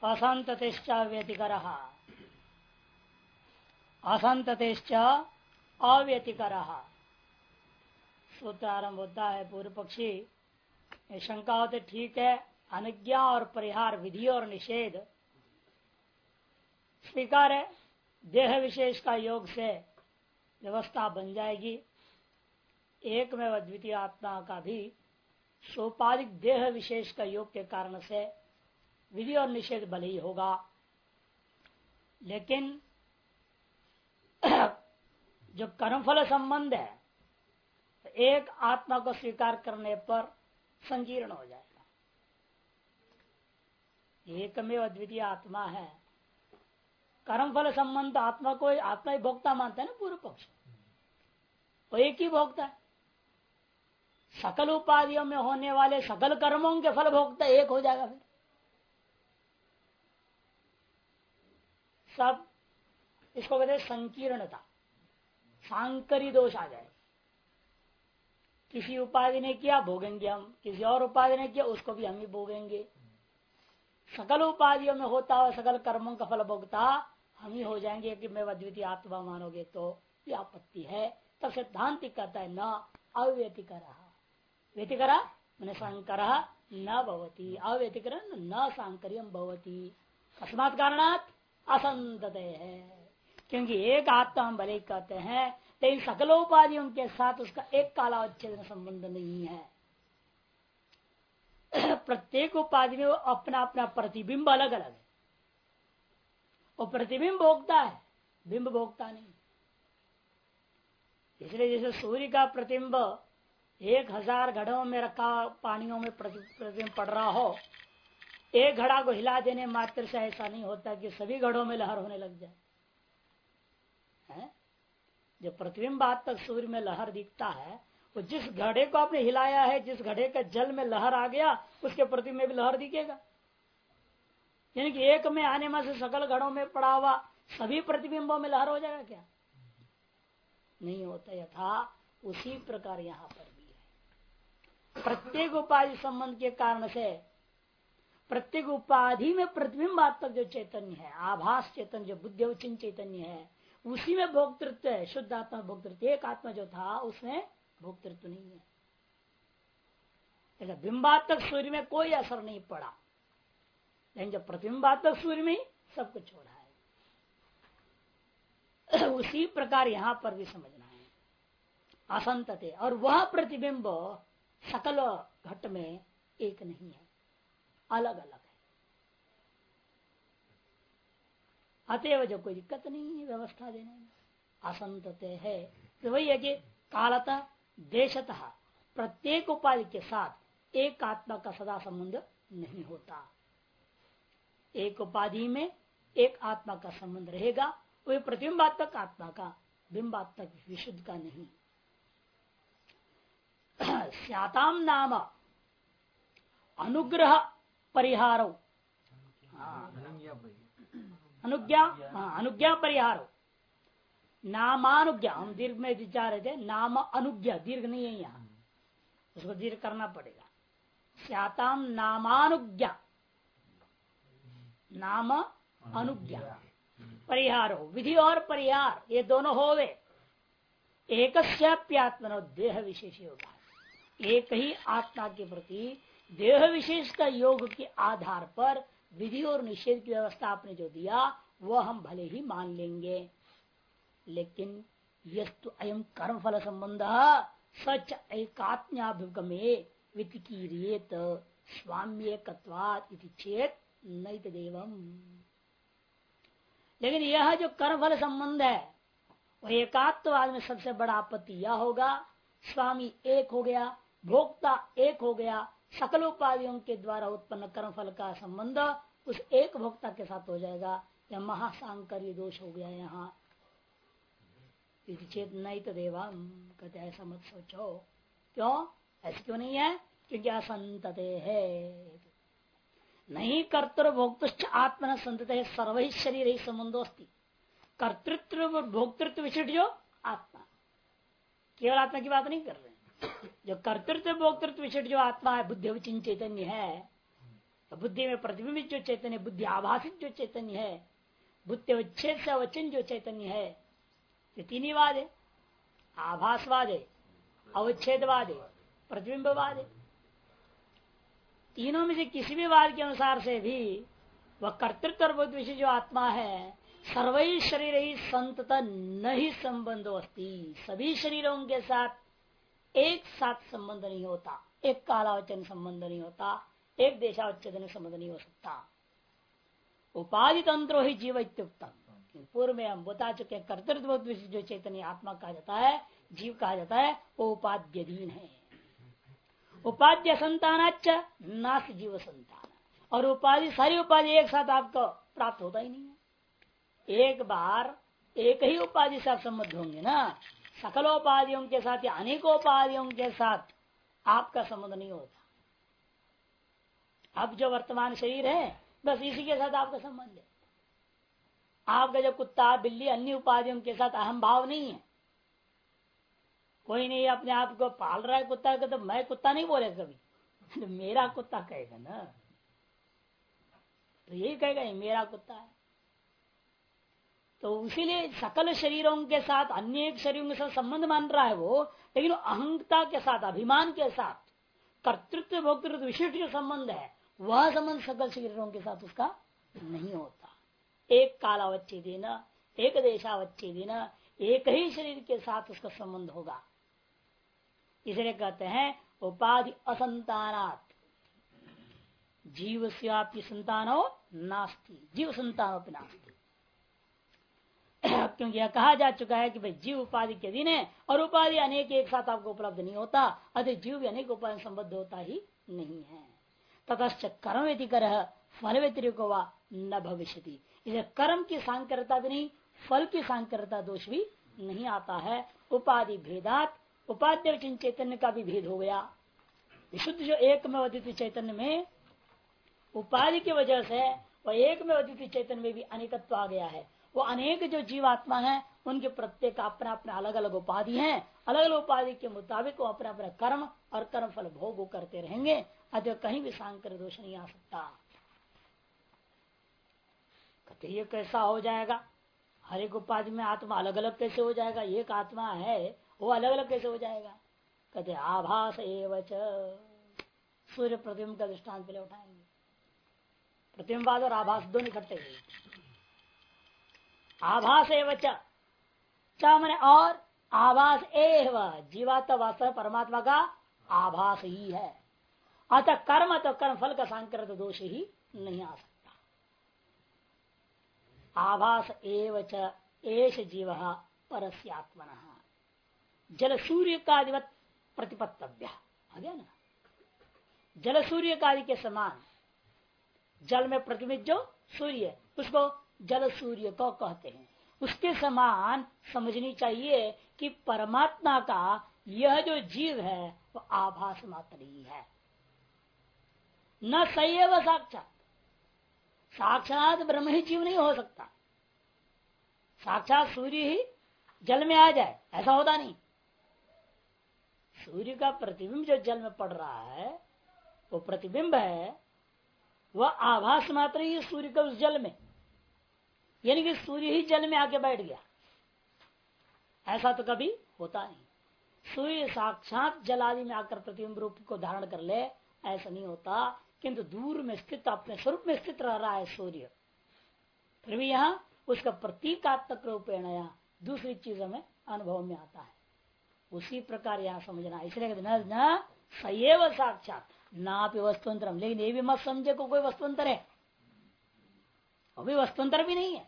असंततेश्च व्यतिकरः असंततेश्च अव्यतिकरः। सूत्र आरंभ होता है पूर्व पक्षी शंका होते ठीक है, अनुज्ञा और परिहार, विधि और निषेध स्वीकार है, देह विशेष का योग से व्यवस्था बन जाएगी। एक में द्वितीय आत्मा का भी सोपाधिक देह विशेष का योग के कारण से विधि और निषेध भले ही होगा, लेकिन जो कर्मफल संबंध है एक आत्मा को स्वीकार करने पर संकीर्ण हो जाएगा। एकमेव द्वितीय आत्मा है, कर्मफल संबंध आत्मा को आत्मा ही भोक्ता मानता है ना पूर्व पक्ष, वो एक ही भोक्ता है। सकल उपाधियों में होने वाले सकल कर्मों के फल भोक्ता एक हो जाएगा, फिर सब इसको कहते हैं संकीर्णता, सांकरी दोष आ जाए। किसी उपाधि ने किया भोगेंगे हम, किसी और उपाधि ने किया उसको भी हम ही भोगेंगे। सकल उपाधियों में होता हुआ सकल कर्मों का फल भोगता हम ही हो जाएंगे कि मैं अद्वितीय आत्मा मानोगे तो ये आपत्ति है। तब सिद्धांत कहता है न अव्यतिकरः, व्यतिकरा मैंने संकर न भवती, अव्यतिकर न सांकर्यम भवती। अस्मात् कारणात् असंतते है, क्योंकि एक आत्मा हम भले कहते हैं लेकिन सकलोपाधियों के साथ उसका एक कालावच्छेद संबंध नहीं है। प्रत्येक उपाधि में वो अपना अपना प्रतिबिंब अलग अलग है। वो प्रतिबिंब भोगता है, बिंब भोगता नहीं। इसलिए जैसे सूर्य का प्रतिबिंब 1000 घड़ों में रखा पानियों में प्रतिबिंब पड़ रहा हो, एक घड़ा को हिला देने मात्र से ऐसा नहीं होता कि सभी घड़ों में लहर होने लग जाए है? जो प्रतिबिंब आज तक सूर्य में लहर दिखता है, वो जिस घड़े को आपने हिलाया है, जिस घड़े का जल में लहर आ गया उसके प्रतिबिंब में भी लहर दिखेगा। यानी कि एक में आने में से सकल घड़ों में पड़ा हुआ सभी प्रतिबिंबों में लहर हो जाएगा क्या? नहीं होता। यथा उसी प्रकार यहाँ पर भी है। प्रत्येक उपाधि संबंध के कारण से प्रत्येक उपाधि में प्रतिबिंबात्मक जो चैतन्य है, आभास चैतन्य, जो बुद्धि अवचिन्न चैतन्य है, उसी में भोक्तृत्व है। शुद्ध आत्मा भोक्तृत्व, एक आत्मा जो था उसमें भोक्तृत्व नहीं है। बिंबात्मक सूर्य में कोई असर नहीं पड़ा, लेकिन जब प्रतिबिंबात्मक सूर्य में ही सब कुछ हो रहा है। उसी प्रकार यहां पर भी समझना है असंतते, और वह प्रतिबिंब सकल घट में एक नहीं है, अलग अलग है। अतएव जो कोई दिक्कत नहीं है व्यवस्था देने में, असंतते है। तो वही है कि कालतः देशतः प्रत्येक उपाधि के साथ एक आत्मा का सदा संबंध नहीं होता। एक उपाधि में एक आत्मा का संबंध रहेगा, वही प्रतिबिंबात्मक आत्मा का, बिंबात्मक विशुद्ध का नहीं। स्याताम नाम अनुग्रह परिहारो, अनुज्ञा परिहारो, नामानुज्ञा, हम दीर्घ में विचार रहे थे, नाम अनुज्ञा दीर्घ नहीं है यहाँ, उसको दीर्घ करना पड़ेगा। स्याताम नामानुज्ञा, नाम अनुज्ञा परिहारो, विधि और परिहार ये दोनों होवे। एकस्याप्यात्मनो देह विशेष होगा, एक ही आत्मा के प्रति देह विशेष का योग के आधार पर विधि और निषेध की व्यवस्था आपने जो दिया वह हम भले ही मान लेंगे, लेकिन यस्तु अयम कर्म फल संबंध सच एकात्म्याभिगमे वितिकीरियेत स्वाम्येकत्वात् इति चेत नैत देवम। लेकिन यह जो कर्म फल संबंध है वह एकात्मवाद में सबसे बड़ा आपत्ति यह होगा, स्वामी एक हो गया, भोक्ता एक हो गया, सकल उपाधियों के द्वारा उत्पन्न कर्म फल का संबंध उस एक भोक्ता के साथ हो जाएगा। यह महासांकर्य दोष हो गया यहाँ। चेत नहीं तो देवा कहते ऐसा मत सोचो। क्यों? ऐसे क्यों नहीं है? क्योंकि असंतते है। नहीं कर्तृ भोक्तुश्च आत्मन संतते सर्व ही शरीर ही संबंधोस्ती। कर्तृत्व और भोक्तृत्व विशिष्ट जो आत्मा, केवल आत्मा की बात नहीं कर रहे हैं। जो कर्तृत्व भोक्तृत्व विशिष्ट जो आत्मा है, बुद्धि अवचिन्न चैतन्य है, तो बुद्धि में प्रतिबिंबित जो चैतन्य, बुद्धि आभासित जो चैतन्य है, बुद्धि उच्छेद से अवचन जो चैतन्य है, ये तीन ही वाद है। आभासवाद है, अवच्छेदवाद है, प्रतिबिंबवाद है। तीनों में से किसी भी वाद के अनुसार से भी वह कर्तृत्व और बुद्धि विषय जो आत्मा है, सर्वै शरीर ही संतत न ही संबंधो अस्ति, सभी शरीरों के साथ एक साथ संबंध नहीं होता, एक कालावचन संबंध नहीं होता, एक देशावच्छेदन संबंध नहीं हो सकता। उपाधि तंत्रो ही जीव इत्युक्तम, पूर्व में हम बता चुके हैं कर्तृत्व जो चैतन्य आत्मा कहा जाता है, जीव कहा जाता है, वो उपाध्यधीन है। उपाध्य संतानाच नास्त जीव संतान, और उपाधि सारी उपाधि एक साथ आपको प्राप्त होता ही नहीं है। एक बार एक ही उपाधि से आप संबद्ध होंगे ना, सकलोपाधियों के साथ या अनेकोपाधियों के साथ आपका संबंध नहीं होता। अब जो वर्तमान शरीर है बस इसी के साथ आपका संबंध है। आपका जो कुत्ता बिल्ली अन्य उपाधियों के साथ अहम भाव नहीं है। कोई नहीं अपने आप को पाल रहा है कुत्ता का, तो मैं कुत्ता नहीं बोले कभी तो मेरा कुत्ता कहेगा ना, तो यही कहेगा ये मेरा कुत्ता है। तो इसीलिए सकल शरीरों के साथ अन्य एक शरीरों के साथ संबंध मान रहा है वो, लेकिन अहंता के साथ, अभिमान के साथ, कर्तृत्व भोक्तृत्व विशिष्ट जो संबंध है वह संबंध सकल शरीरों के साथ उसका नहीं होता। एक कालावच्छेदेन, एक देशावच्छेदेन, एक ही शरीर के साथ उसका संबंध होगा। इसलिए कहते हैं उपाधि असंतानात् जीव से संतानो नास्ति, जीव संतानो नास्ति। क्योंकि यह कहा जा चुका है कि भाई जीव उपाधि के दिन है और उपाधि अनेक एक साथ आपको उपलब्ध नहीं होता, अतः जीव भी अनेक उपाधि संबद्ध होता ही नहीं है। ततश्च कर्म व्यतिकर फल व्यतिरिको वा न भविष्यति, इसे कर्म की सांकरता भी नहीं, फल की सांकरता दोष भी नहीं आता है। उपाधि भेदात, उपाध्य चैतन्य का भी भेद हो गया। विशुद्ध जो एक में अद्वितीय चैतन्य में उपाधि की वजह से वह एक में अद्वितीय चैतन्य में भी अनेकत्व आ गया है। वो अनेक जो जीवात्मा है उनके प्रत्येक अपना अपना अलग अलग उपाधि है, अलग अलग उपाधि के मुताबिक वो अपना अपना कर्म और कर्म फल भोग करते रहेंगे, अतः कहीं भी सांकर दोष नहीं आ सकता। कहते ये कैसा हो जाएगा, हर एक उपाधि में आत्मा अलग अलग कैसे हो जाएगा, एक आत्मा है वो अलग अलग कैसे हो जाएगा। कहते आभास एवच, सूर्य प्रतिबिंब का दृष्टांत पहले उठाएंगे। प्रतिबिंबाद और आभास दोनों इकट्ठे आभास एवच मैंने और आभास एव, जीवात्मा वास्तव परमात्मा का आभास ही है, अतः कर्म तो कर्म फल का सांकृत दोष ही नहीं आ सकता। आभास एवच एष जीव परस्यात्मनः जल सूर्य का अधिवत प्रतिपत्तव्य आ गया ना। जल सूर्य का के समान, जल में प्रतिबिंबित जो सूर्य उसको जल सूर्य को कहते हैं, उसके समान समझनी चाहिए कि परमात्मा का यह जो जीव है वो आभास मात्र ही है, न सैव साक्षात। साक्षात ब्रह्म ही जीव नहीं हो सकता। साक्षात सूर्य ही जल में आ जाए ऐसा होता नहीं। सूर्य का प्रतिबिंब जो जल में पड़ रहा है वो प्रतिबिंब है, वह आभास मात्र ही सूर्य का उस जल में, यानी कि सूर्य ही जल में आके बैठ गया, ऐसा तो कभी होता नहीं। सूर्य साक्षात जल आदि में आकर प्रतिबिंब रूप को धारण कर ले ऐसा नहीं होता, किंतु दूर में स्थित अपने स्वरूप में स्थित रह रहा है सूर्य, फिर भी यहाँ उसका प्रतीकात्मक रूपेण या दूसरी चीजों में अनुभव में आता है। उसी प्रकार यहाँ समझना, इसलिए न सयेव साक्षात ना भी वस्तुअंतरम, लेकिन ये भी मत समझे को कोई वस्तुअंतर है, अभी वस्तुअंतर भी नहीं है,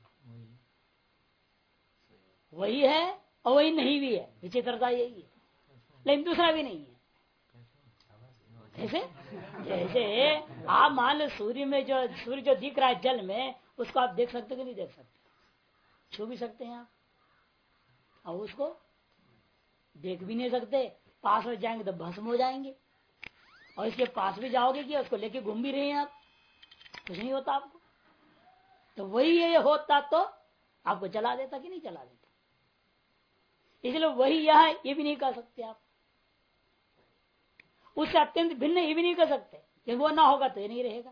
वही है और वही नहीं भी है, विचित्रता यही है, लेकिन दूसरा भी नहीं है। जैसे जैसे आप मान लो सूर्य में जो सूर्य जो दिख रहा है जल में, उसको आप देख सकते कि नहीं देख सकते, छू भी सकते हैं आप, और उसको देख भी नहीं सकते, पास में जाएंगे तो भस्म हो जाएंगे, और इसके पास भी जाओगे कि उसको लेके घूम भी रहे हैं आप, कुछ नहीं होता आपको। तो वही ये होता तो आपको जला देता कि नहीं जला देता, इसलिए वही यह है ये भी नहीं कर सकते आप, उससे अत्यंत भिन्न ये भी नहीं कर सकते, जब वो ना होगा तो ये नहीं रहेगा।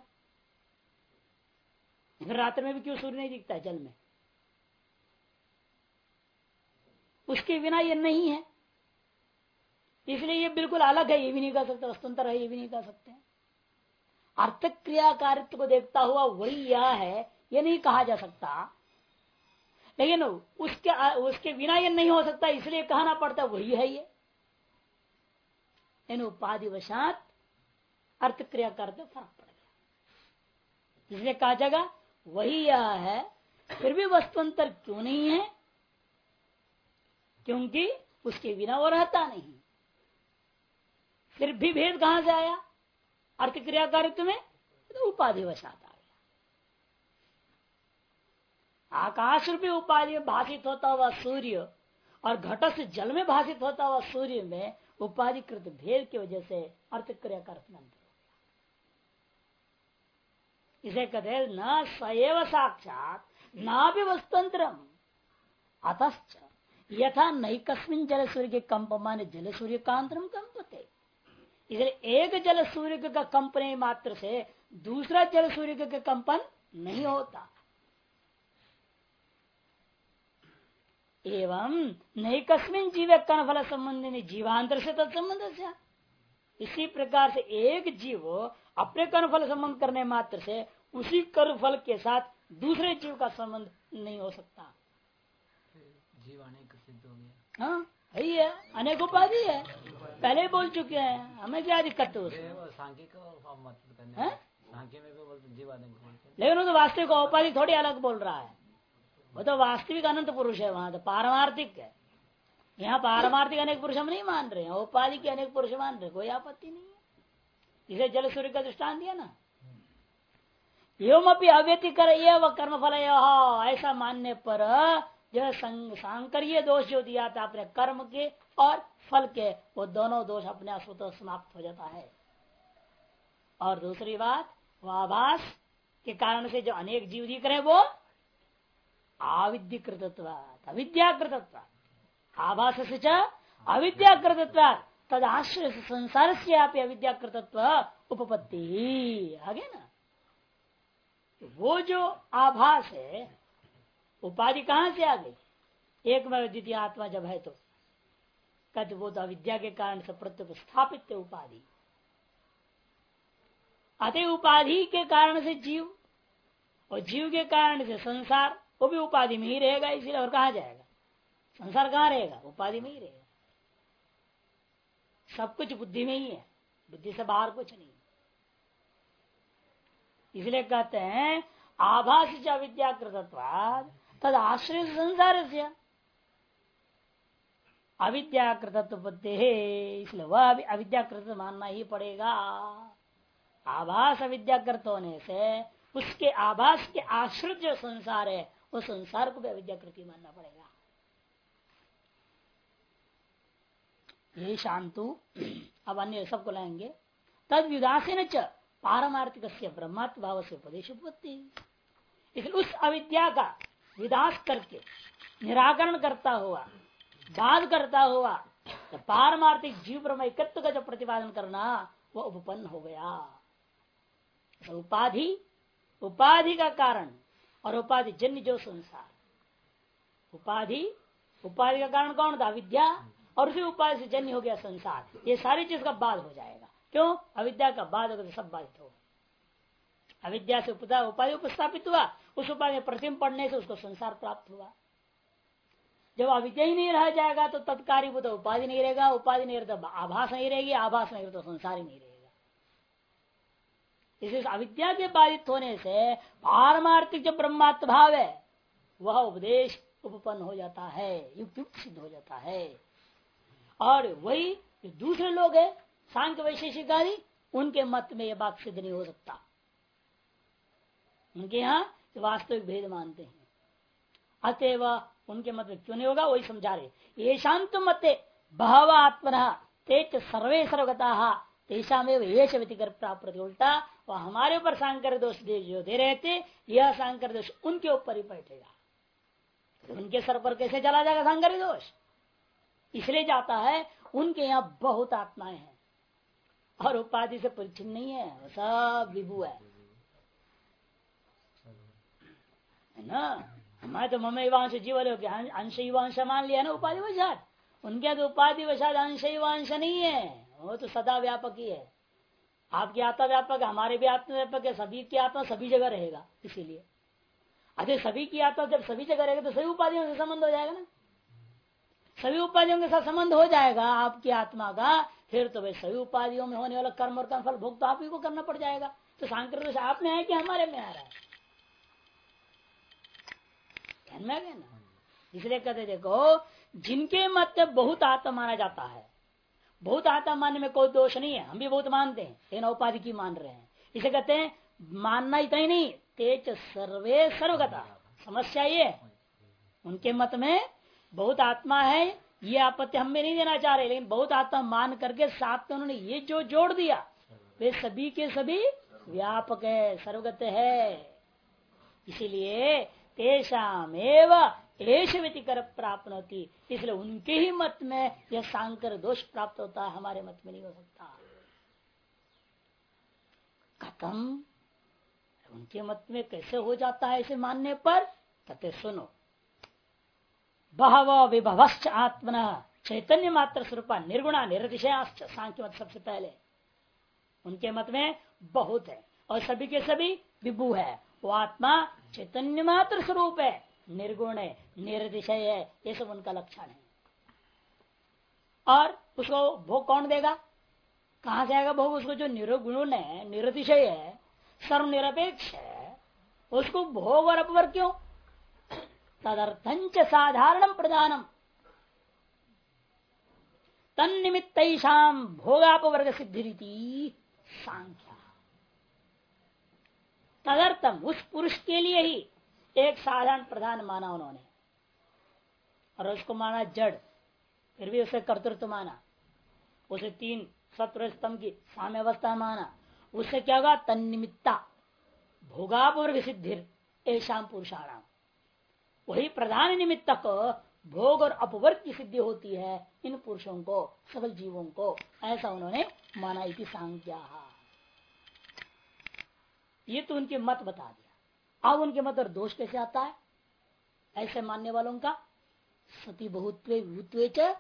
फिर रात्र में भी क्यों सूर्य नहीं दिखता है जल में? उसके बिना ये नहीं है, इसलिए ये बिल्कुल अलग है, ये भी नहीं कर सकते, वस्तुंतर है ये भी नहीं कर सकते। अर्थ क्रियाकारित्व को देखता हुआ वही यह है ये नहीं कहा जा सकता, लेकिन उसके बिना ये नहीं हो सकता, इसलिए कहना पड़ता वही है ये। इन उपाधिवशात अर्थ क्रियाकारित्व फर्क पड़ गया, इसलिए कहा जाएगा वही यह है। फिर भी वस्तुअंतर क्यों नहीं है? क्योंकि उसके बिना वो रहता नहीं। फिर भी भेद कहां से आया अर्थ क्रियाकारित्व में? तो उपाधिवशात आ गया। आकाश रूपी उपाधि में भाषित होता हुआ सूर्य और घट से जल में भाषित होता हुआ सूर्य में उपाधिकृत भेद की वजह से अर्थ क्रियाकारित्व में अंतर हो गया। इसे कहते हैं न सएव साक्षात ना भी वस्तुअंतरम अतश्च यथा नैकस्मिन् जल सूर्य के कंपमान जल सूर्य कांतरम कंपते। इसलिए एक जल सूर्य का कंपने मात्र से दूसरा जल सूर्य का कंपन नहीं होता। एवं नैकस्मिन् जीव कर्मफल संबंधी जीवांतर से तत्संबंध से, इसी प्रकार से एक जीव अपने कर्मफल संबंध करने मात्र से उसी कर्मफल के साथ दूसरे जीव का संबंध नहीं हो सकता। जीव अनेक सिद्ध हो गया। हाँ यही है, अनेक उपाधि है, पहले ही बोल चुके हैं, हमें क्या दिक्कत है उसमें? सांख्यिक सांख्य में भी बोलते जीव अनेक बोलते हैं, लेकिन वो तो वास्तविक उपाधि थोड़ी अलग बोल रहा है, वो तो वास्तविक अनंत पुरुष है, वहां तो पारमार्थिक है। यहाँ पारमार्थिक अनेक पुरुष हम नहीं मान रहे हैं, उपाधि के अनेक पुरुष मान रहे, कोई आपत्ति नहीं है। इसे जल सूर्य का दृष्टान दिया ना, एवं अपनी अव्यतिकर व कर्मफल ऐसा मानने पर जो सांकर्य दोष जो दिया था अपने कर्म के और फल के, वो दोनों दोष अपने आप स्वतः समाप्त हो जाता है। और दूसरी बात, वह आभास के कारण से जो अनेक जीव दिख रहे वो आविद्यकृतत्व अविद्याकृतत्व, आभास से अविद्याकृतत्व तद आश्रय संसार से आप अविद्याकृतत्व उपपत्ति आगे ना। वो जो आभास है उपाधि कहां से आ गई? एक में द्वितीय आत्मा जब है तो कहते वो तो अविद्या के कारण से प्रत्येक स्थापित है उपाधि। अतः उपाधि के कारण से जीव और जीव के कारण से संसार, वो भी उपाधि में ही रहेगा, इसलिए और कहा जाएगा संसार कहाँ रहेगा? उपाधि में ही रहेगा। सब कुछ बुद्धि में ही है, बुद्धि से बाहर कुछ नहीं। इसलिए कहते हैं आभास अविद्याकृतत्वाद तद आश्रय संसार से अविद्याकृतत्व बुद्धि है, इसलिए वह अविद्याकृत मानना ही पड़ेगा। आभास अविद्याकृत होने से उसके आभास के आश्रित जो संसार है वो संसार को भी अविद्याकृति मानना पड़ेगा। यही शांतु। अब अन्य सबको लाएंगे। तद विदासीन च पारमार्थिक ब्रह्मात्म भाव से उपदेश उत्पत्ति, इसलिए उस अविद्या का विदास करके निराकरण करता हुआ, बाध करता हुआ तो पारमार्थिक जीव ब्रह्म एकत्व का जो प्रतिपादन करना वह उपपन्न हो गया। तो उपाधि का कारण और उपाधि जन्य जो संसार, उपाधि का कारण कौन था? विद्या, और उसी उपाधि से जन्य हो गया संसार। ये सारी चीज का बाध हो जाएगा। क्यों? अविद्या का बाध होगा तो सब बाधित होगा। अविद्या से उपाधि उपस्थापित हुआ, उस उपाधि में प्रतिबिंब पड़ने से उसको संसार प्राप्त हुआ। जब अविद्या ही नहीं रह जाएगा तो तत्कारी उपाधि नहीं रहेगा, उपाधि नहीं रहता आभास नहीं रहेगी, आभास नहीं रहता तो संसार ही नहीं रहेगा। इसलिए अविद्या के बाधित होने से पारमार्थिक जो ब्रह्मात्म भाव है वह उपदेश उपपन्न हो जाता है, युक्त सिद्ध हो जाता है। और वही जो दूसरे लोग हैं सांख्य वैशेषिक आदि, उनके मत में यह बात सिद्ध नहीं हो सकता। उनके यहाँ वास्तविक भेद मानते हैं, अतएव उनके मत में क्यों नहीं होगा वही समझा रहे। ये शांत मते बहव आत्मना तेज सर्वे सर्वगता तेषामेव येष व्यतिकर प्राप्त, उल्टा वह हमारे ऊपर सांकर दोष जो दे रहे थे, यह सांकर दोष उनके ऊपर ही बैठेगा। उनके सर पर कैसे चला जाएगा सांकर दोष? इसलिए जाता है उनके यहाँ बहुत आत्माएं हैं और उपाधि से परिचिन नहीं है, वो सब विभू है ना। हमारे तो मम्मी वांश जीवन हो गया, अंश वांश मान लिया ना उपाधि वशात। उनके तो उपाधि वशात अंश वांश नहीं है, वो तो सदा व्यापक ही है। आपकी आत्मा व्यापक है, हमारे भी आत्मा व्यापक है, सभी की आत्मा सभी जगह रहेगा। इसीलिए अरे सभी की आत्मा जब सभी जगह रहेगा तो सभी उपाधियों से संबंध हो जाएगा ना, सभी उपाधियों के साथ संबंध हो जाएगा आपकी आत्मा का। फिर तो भाई सभी उपाधियों में होने वाला कर्म और कर्मफल भोग तो आप ही को करना पड़ जाएगा। तो सांकर दोष आप में है कि हमारे में आ रहा है, ध्यान में आ गया ना। इसलिए कहते देखो, जिनके मत में बहुत आत्मा माना जाता है, बहुत आत्मा मानने में कोई दोष नहीं है, हम भी बहुत मानते हैं, लेकिन उपाधि की मान रहे हैं। इसे कहते हैं मानना इतना ही नहीं, तेज सर्वे सर्वगता। समस्या ये उनके मत में बहुत आत्मा है, ये आपत्ति हम में नहीं देना चाह रहे, लेकिन बहुत आत्मा मान करके साथ में उन्होंने ये जो जोड़ दिया, वे सभी के सभी व्यापक है, सर्वगत है। इसीलिए तेषाम एव एष व्यतिकर प्राप्त होती, इसलिए उनके ही मत में यह सांकर दोष प्राप्त होता है, हमारे मत में नहीं हो सकता। कथम, उनके मत में कैसे हो जाता है ऐसे मानने पर? कहते सुनो, बहव विभवश्च आत्मन चैतन्य मात्र स्वरूपा निर्गुणा निरतिशयाश्च। सांख्य मत सबसे पहले उनके मत में बहुत है और सभी के सभी विभु है। वो आत्मा चैतन्य मात्र स्वरूप है, निर्गुण है, निरतिशय है, ये सब उनका लक्षण है। और उसको भोग कौन देगा? कहां से आएगा भोग? उसको जो निर्गुण है, निरतिशय है, सर्वनिरपेक्ष है, उसको भोग और अपवर्ग क्यों? तदर्थंच साधारणम प्रधानम तन्निमित्तैषाम भोगापवर्ग सिद्धि रीति सांख्या। तदर्थम उस पुरुष के लिए ही एक साधारण प्रधान माना उन्होंने, और उसको माना जड़, फिर भी उसे कर्तृत्व माना, उसे तीन सत्व स्तंभ की साम्य अवस्था माना। उससे क्या होगा? तन्निमित्ता भोगापवर्ग सिद्धिर ऐशाम पुरुषाणाम, वही प्रधान निमित्तक भोग और अपवर्ग की सिद्धि होती है इन पुरुषों को, सकल जीवों को, ऐसा उन्होंने माना। इति सांख्या, ये तो उनके मत बता दिया। अब उनके मत और दोष कैसे आता है ऐसे मानने वालों का? सती बहुत्वे विभुत्वे च,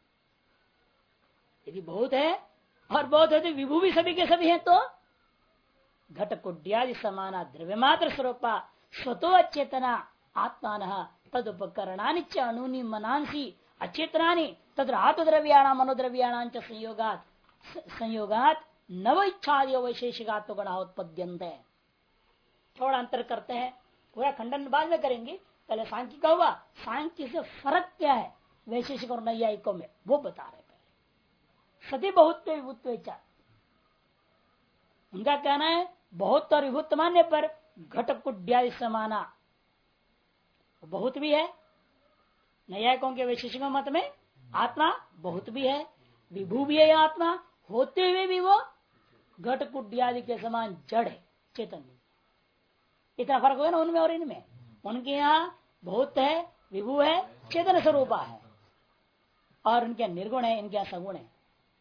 यदि बहुत है और बहुत है तो विभू भी सभी के सभी हैं, तो घट कुड्यादि समाना द्रव्य मात्र स्वरूपा स्वतो अचेतना आत्मान तदुपकरणानि च अणुनि मनांसी अचेतनानि तत्र आत्मद्रव्याणाम मनोद्रव्याणां च संयोगात नव इच्छादि वैशेषिकात्म गुणा उत्पद्यन्ते। थोड़ा अंतर करते हैं, पूरा खंडन बाद में करेंगे, पहले सांख्य का हुआ। सांख्य से फर्क क्या है वैशेषिक और नैयायिकों में, वो बता रहे। पहले सती बहुत विभुत्व, उनका कहना है बहुत और विभुत मानने पर घट कुड्यादि समाना बहुत भी है। नैयायिकों के वैशेषिकों मत में आत्मा बहुत भी है, विभू भी है आत्मा, होते हुए भी वो घट कुड्यादि के समान जड़ है, चेतन। इतना फर्क हुआ ना उनमें और इनमें। उनके यहाँ बहुत है, विभू है, चेतन स्वरूपा है, और उनके निर्गुण है, इनके यहाँ सगुण है।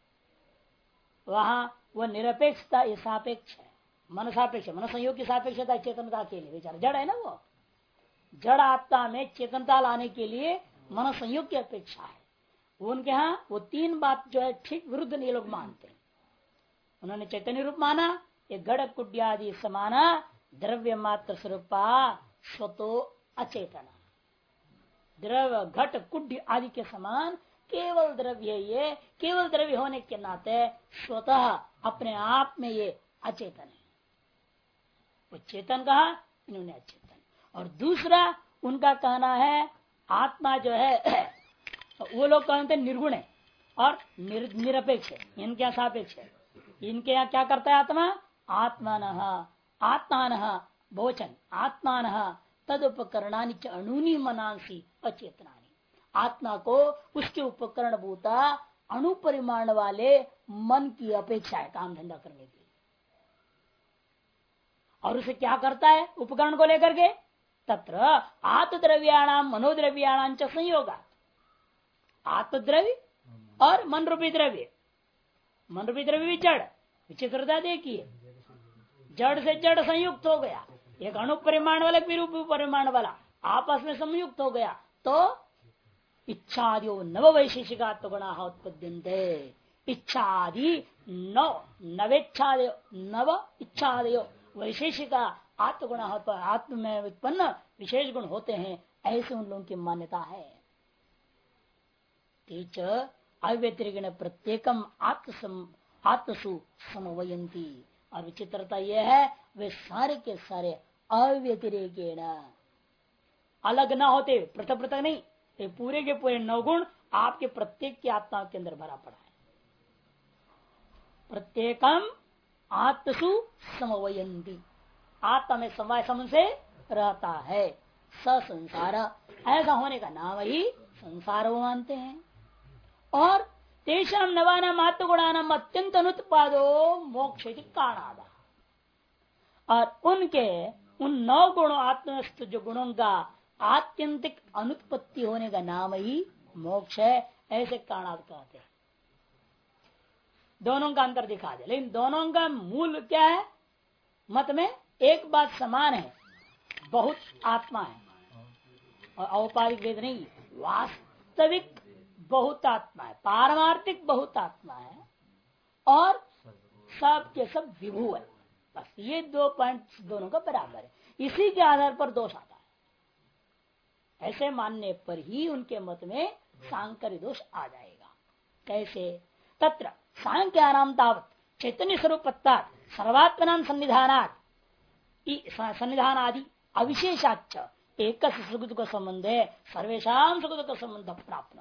वहां वह निरपेक्षता ये सापेक्ष है, मन सापेक्ष, मन संयोग की सापेक्षता चेतनता के लिए। विचार जड़ है ना, वो जड़ आत्मा में चेतनता लाने के लिए मन संयोग की अपेक्षा है। उनके यहाँ वो तीन बात जो है ठीक विरुद्ध ये लोग मानते हैं। उन्होंने चैतन्य रूप माना, ये गढ़ कुड्यादि समाना द्रव्य मात्र स्वरूपा स्वतो अचेतना, द्रव्य घट कुड्य आदि के समान केवल द्रव्य है। ये केवल द्रव्य होने के नाते स्वतः अपने आप में ये अचेतन है। वो चेतन कहा, इन्होंने अचेतन। और दूसरा उनका कहना है आत्मा जो है वो लोग कहते हैं निर्गुण है और निरपेक्ष है, इनके यहाँ सापेक्ष है। इनके यहाँ क्या करता है आत्मा? आत्मान भोचन आत्मान तदुपकरणानि च अणुनि मनांसी अचेतनानि, आत्मा को उसके उपकरण भूता अणु परिमाण वाले मन की अपेक्षा है काम धंधा करने के लिए। और उसे क्या करता है उपकरण को लेकर के? तत्र आत्मद्रव्याणाम मनोद्रव्याणां च संयोगा, आत्मद्रव्य और मन रूपी द्रव्य, मन रूपी द्रव्य भी जड़ विचित्रता देखिए, जड़ से जड़ संयुक्त हो गया, एक अणु परिमाण वाला विरूप परिमाण वाला आपस में संयुक्त हो गया, तो इच्छादियो नव वैशेषिकात्म गुणा उत्पद्यन्ते। इच्छादि नवेच्छादयो नव इच्छादयो वैशेषिका आत्मगुण आत्म में उत्पन्न विशेष गुण होते हैं, ऐसे उन लोगों की मान्यता है। तेच अव्यतिरिक्त प्रत्येकम आत्मसु समवयंती। और विचित्रता यह है वे सारे के सारे अव्यतिरेकेण अलग ना होते, पृथक पृथक नहीं, ये पूरे के पूरे नवगुण आपके प्रत्येक की आत्मा के अंदर भरा पड़ा है। प्रत्येकम आत्मसु समवयंती, आत्मा में समवाय संबंध से रहता है। स संसार, ऐसा होने का नाम ही संसार वो मानते हैं। और तेषाम नवानाम आत्मगुणानाम अत्यंत अनुत्पादो मोक्ष काणादा, और उनके उन 9 गुणों आत्मस्थ जो गुणों का आत्यंतिक अनुत्पत्ति होने का नाम ही मोक्ष है, ऐसे काणाद कहते हैं। दोनों का अंतर दिखा दे, लेकिन दोनों का मूल क्या है? मत में एक बात समान है, बहुत आत्मा है, और औपाधिक वेद नहीं, वास्तविक बहुत आत्मा है, पारमार्थिक बहुत आत्मा है, और सब के सब विभू है। बस ये 2 पॉइंट दोनों का बराबर है। इसी के आधार पर दोष आता है। ऐसे मानने पर ही उनके मत में सांकर्य दोष आ जाएगा। कैसे? तत्र सांख्यानाम तावत चैतन्य स्वरूपत्ता सर्वात्मनाम सन्निधानादि अविशेषाच एक सुख दुख संबंध है, सर्वेशा सुख दुख संबंध प्राप्त।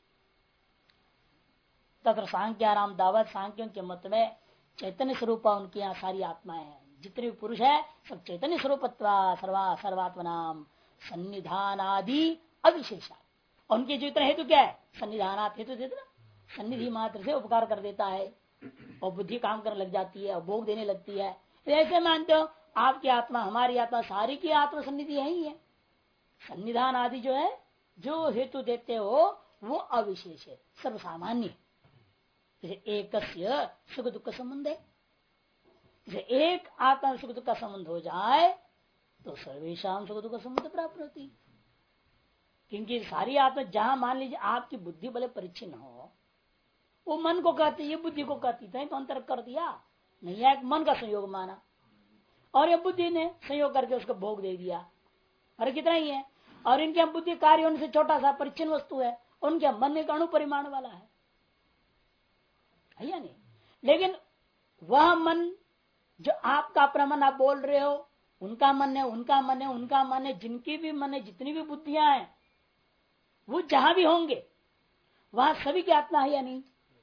तत्र सांख्यानाम दावत, सांख्यों के मत में चैतन्य स्वरूप उनकी यहाँ सारी आत्माएं हैं, जितने भी पुरुष है सब चैतन्य स्वरूपत्वा सर्वात्मनाम सन्निधानादि अविशेषा। उनके जो इतने हेतु क्या है? सन्निधानात हेतु देते ना, सन्निधि मात्र से उपकार कर देता है और बुद्धि काम करने लग जाती है और भोग देने लगती है। तो ऐसे मानते हो आपकी आत्मा हमारी आत्मा सारी की आत्मा सन्निधि है ही है। सन्निधान आदि जो है, जो हेतु देते हो वो अविशेष है, सर्वसामान्य। एक सुख दुख संबंध है, एक आत्मा सुख दुख का संबंध हो जाए तो सर्वेशा सुख दुख संबंध प्राप्त होती। क्योंकि सारी आत्मा जहां मान लीजिए आपकी बुद्धि भले परिच्छिन्न हो, वो मन को कहती, ये बुद्धि को कहती, तो अंतर कर दिया नहीं, एक मन का संयोग माना और ये बुद्धि ने संयोग करके उसको भोग दे दिया, और कितना ही है। और इनके बुद्धि कार्य होने से छोटा सा परिच्छिन्न वस्तु है, उनके मन एक अणु परिमाण वाला है या नहीं? लेकिन वह मन जो आपका अपना मन आप बोल रहे हो, उनका मन है, उनका मन है, उनका मन है, जिनकी भी मन है, जितनी भी बुद्धियां हैं, वो जहां भी होंगे वहां सभी की आत्मा है या नहीं?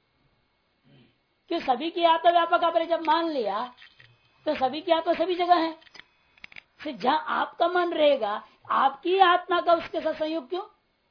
कि सभी की आत्मा व्यापक आपने जब मान लिया तो सभी की आत्मा सभी जगह है। फिर जहां आपका मन रहेगा आपकी आत्मा का उसके साथ संयोग क्यों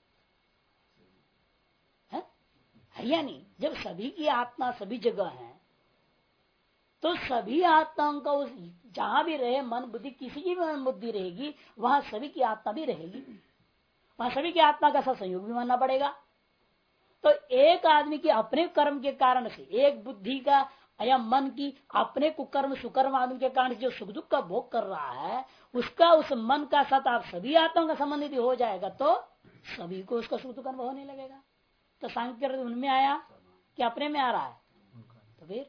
है या नहीं? जब सभी की आत्मा सभी जगह है तो सभी आत्माओं का उस जहां भी रहे मन बुद्धि, किसी की भी मन बुद्धि रहेगी वहां सभी की आत्मा भी रहेगी, वहां सभी की आत्मा का साथ संयोग भी मानना पड़ेगा। तो एक आदमी के अपने कर्म के कारण से, एक बुद्धि का या मन की अपने कुकर्म सुकर्म आदमी के कारण जो सुख दुख का भोग कर रहा है, उसका उस मन का साथ आप सभी आत्माओं का संबंध यदि हो जाएगा तो सभी को उसका सुख दुख अनुभव होने लगेगा। तो सांख्य उनमें आया कि अपने में आ रहा है, तो फिर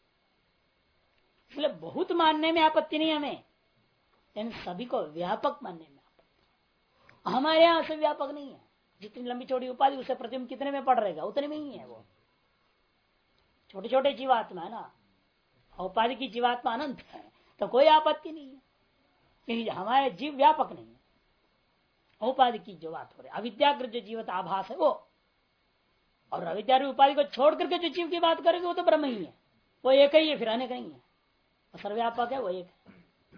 इसलिए बहुत मानने में आपत्ति नहीं हमें, लेकिन सभी को व्यापक मानने में आपत्ति। हमारे यहां से व्यापक नहीं है, जितनी लंबी चौड़ी उपाधि उसे प्रतिबिंब कितने में पड़ रहेगा उतने में ही है। वो छोटे छोटे जीवात्मा है ना, उपाधि की जीवात्मा अनंत है तो कोई आपत्ति नहीं है, क्योंकि हमारे जीव व्यापक नहीं है। उपाधि की जो बात हो रही है, अविद्याकृत जो जीवत आभास है वो, और अविद्या उपाधि को छोड़ करके जो जीव की बात करेंगे वो तो ब्रह्म ही है, वो एक ही है, फिर अनेक नहीं है, सर्वव्यापक है, वो एक है।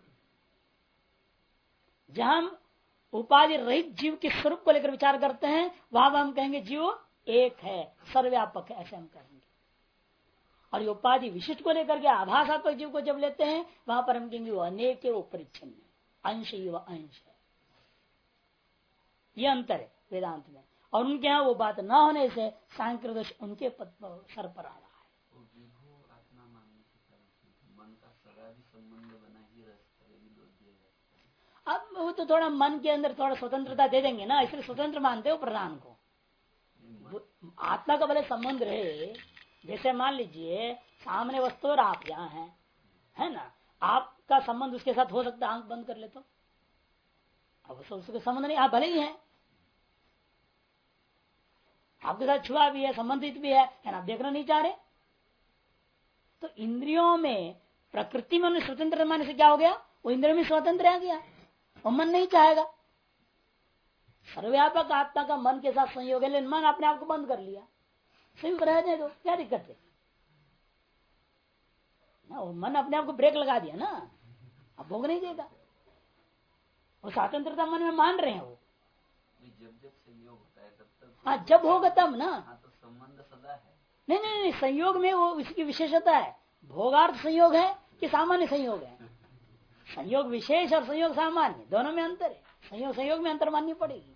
जहां हम उपाधि रहित जीव के स्वरूप को लेकर विचार करते हैं वहां हम कहेंगे जीव एक है, सर्वव्यापक है, ऐसे हम कहेंगे। और ये उपाधि विशिष्ट को लेकर के आभासात्मक जीव को जब लेते हैं वहां पर हम कहेंगे वो अनेक है, वो परिच्छिन्न है, अंश ही वह अंश है। ये अंतर है वेदांत में, और उनके यहाँ वो बात न होने से सांख्य दोष उनके पद सर पर आ रहा है। संबंध बना ही रहता है, दोष दिया जाता है। अब वो तो थोड़ा मन के अंदर थोड़ा स्वतंत्रता दे देंगे ना, इसलिए स्वतंत्र मानते हो प्रधान को। आत्मा का भले संबंध रहे, जैसे मान लीजिए सामने वस्तु और आप यहाँ हैं, है ना, आपका संबंध उसके साथ हो सकता है, आंख बंद कर ले तो अब उसके संबंध नहीं, आप भले ही हैं, आपके साथ छुआ भी है, संबंधित भी है ना, आप देखना नहीं चाह रहे। तो इंद्रियों में प्रकृति में स्वतंत्र मानने से क्या हो गया, वो इंद्रियों में स्वतंत्र आ गया, वो मन नहीं चाहेगा। सर्वव्यापक आत्मा का मन के साथ संयोग है, लेकिन मन अपने आप को बंद कर लिया, संयोग रहने दो, क्या दिक्कत है ना, वो मन अपने आप को ब्रेक लगा दिया ना, अब भोग नहीं देगा, वो स्वतंत्रता मन में मान रहे हैं वो। जब संयोग होता है तब तक, हाँ जब होगा तब ना, तो संबंध सदा है। नहीं नहीं नहीं, संयोग में वो इसकी विशेषता है, भोगार्थ संयोग है कि सामान्य संयोग है। संयोग विशेष और संयोग सामान्य दोनों में अंतर है, संयोग में अंतर माननी पड़ेगी।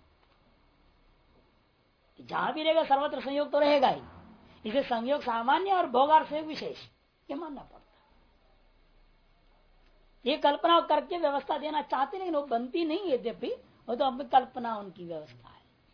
जहां भी रहेगा सर्वत्र संयोग तो रहेगा ही, इसे संयोग सामान्य और भोगार्थ संयोग विशेष ये मानना पड़ता है। ये कल्पना करके व्यवस्था देना चाहते, लेकिन वो बनती नहीं, यद्यपि वो तो अपनी कल्पना उनकी व्यवस्था है।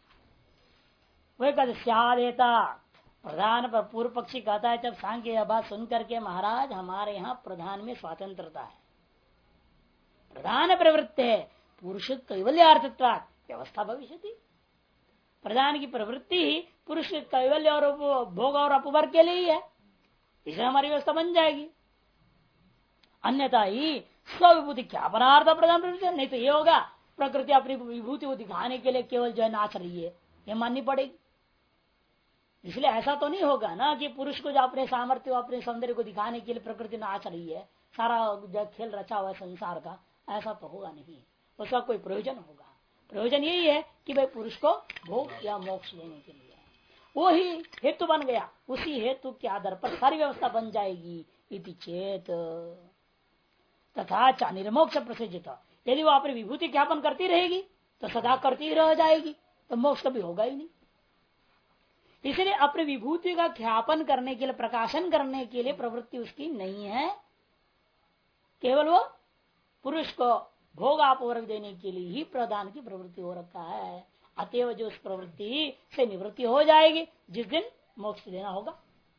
वह कहते स्यादेता प्रधान पर पूर्व पक्षी कहता है, जब सांख्य यह बात सुन करके महाराज हमारे यहाँ प्रधान में स्वतंत्रता है, प्रधान प्रवृत्ति है, पुरुष कैवल्यार्थत्वा व्यवस्था भविष्य थी। प्रधान की प्रवृत्ति ही पुरुष कैवल्य और भोग और अपवर्ग के लिए ही है, इसलिए हमारी व्यवस्था बन जाएगी। अन्यथा ही स्वविभूति क्या अपनार्थ प्रधान प्रवृत्ति, नहीं तो ये होगा प्रकृति अपनी विभूति को दिखाने के लिए केवल जो है नाच रही है, ये माननी पड़ेगी। इसलिए ऐसा तो नहीं होगा ना कि पुरुष को जो अपने सामर्थ्य अपने सौंदर्य को दिखाने के लिए प्रकृति नाच रही है, सारा खेल रचा हुआ है संसार का, ऐसा तो होगा नहीं, उसका कोई प्रयोजन होगा। प्रयोजन यही है कि भाई पुरुष को भोग या मोक्ष देने के लिए, वो ही हेतु बन गया, उसी हेतु के आधार पर सारी व्यवस्था बन जाएगी। इति चेत तथा च निर्मोक्ष प्रसिद्ध, यदि वो अपनी विभूति ज्ञापन करती रहेगी तो सदा करती ही रह जाएगी, तो मोक्ष कभी होगा ही नहीं। इसलिए अपनी विभूति का ख्यापन करने के लिए, प्रकाशन करने के लिए प्रवृत्ति उसकी नहीं है, केवल वो पुरुष को भोग अपवर्ग देने के लिए ही प्रदान की प्रवृत्ति हो रखा है। अतएव जो उस प्रवृत्ति से निवृत्ति हो जाएगी जिस दिन मोक्ष देना होगा।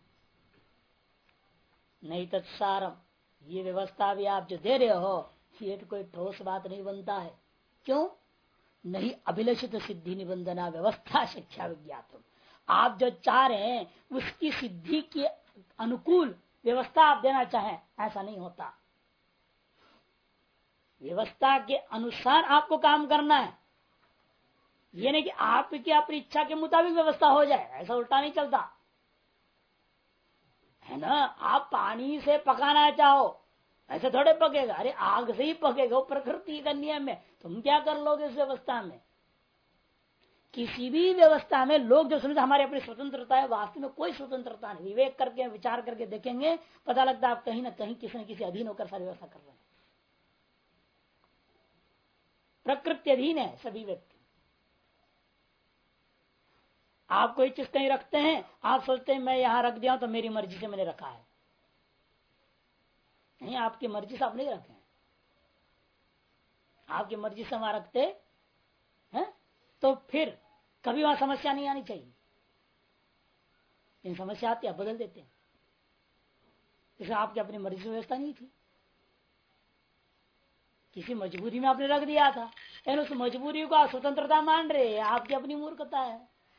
नहीं तत्सारम, ये व्यवस्था भी आप जो दे रहे हो ये तो कोई ठोस बात नहीं बनता है। क्यों? नहीं अभिलषित सिद्धि निबंधना व्यवस्था शिक्षा विज्ञात, आप जो चाह रहे हैं उसकी सिद्धि के अनुकूल व्यवस्था आप देना चाहें, ऐसा नहीं होता। व्यवस्था के अनुसार आपको काम करना है, ये नहीं कि आपकी अपनी इच्छा के मुताबिक व्यवस्था हो जाए, ऐसा उल्टा नहीं चलता है ना। आप पानी से पकाना चाहो ऐसे थोड़े पकेगा, अरे आग से ही पकेगा, वो प्रकृति का नियम है, तुम क्या कर लोगे इस व्यवस्था में। किसी भी व्यवस्था में लोग जो समझते हमारी अपनी स्वतंत्रता है, वास्तव में कोई स्वतंत्रता नहीं। विवेक करके विचार करके देखेंगे, पता लगता है आप कहीं ना कहीं किसी न किसी अधीन होकर सारी व्यवस्था कर रहे हैं। प्रकृति अधीन है सभी व्यक्ति। आप कोई चीज कहीं रखते हैं, आप सोचते हैं मैं यहां रख दिया तो मेरी मर्जी से मैंने रखा है, नहीं, आपकी मर्जी से आप नहीं रखे, आपकी मर्जी से वहां रखते हैं तो फिर कभी वहां समस्या नहीं आनी चाहिए। इन समस्या आती है, बदल देते हैं। इसलिए आपकी अपनी मर्जी से व्यवस्था नहीं थी, किसी मजबूरी में आपने रख दिया था, लेकिन उस मजबूरी को आप स्वतंत्रता मान रहे हैं, आपकी अपनी मूर्खता है।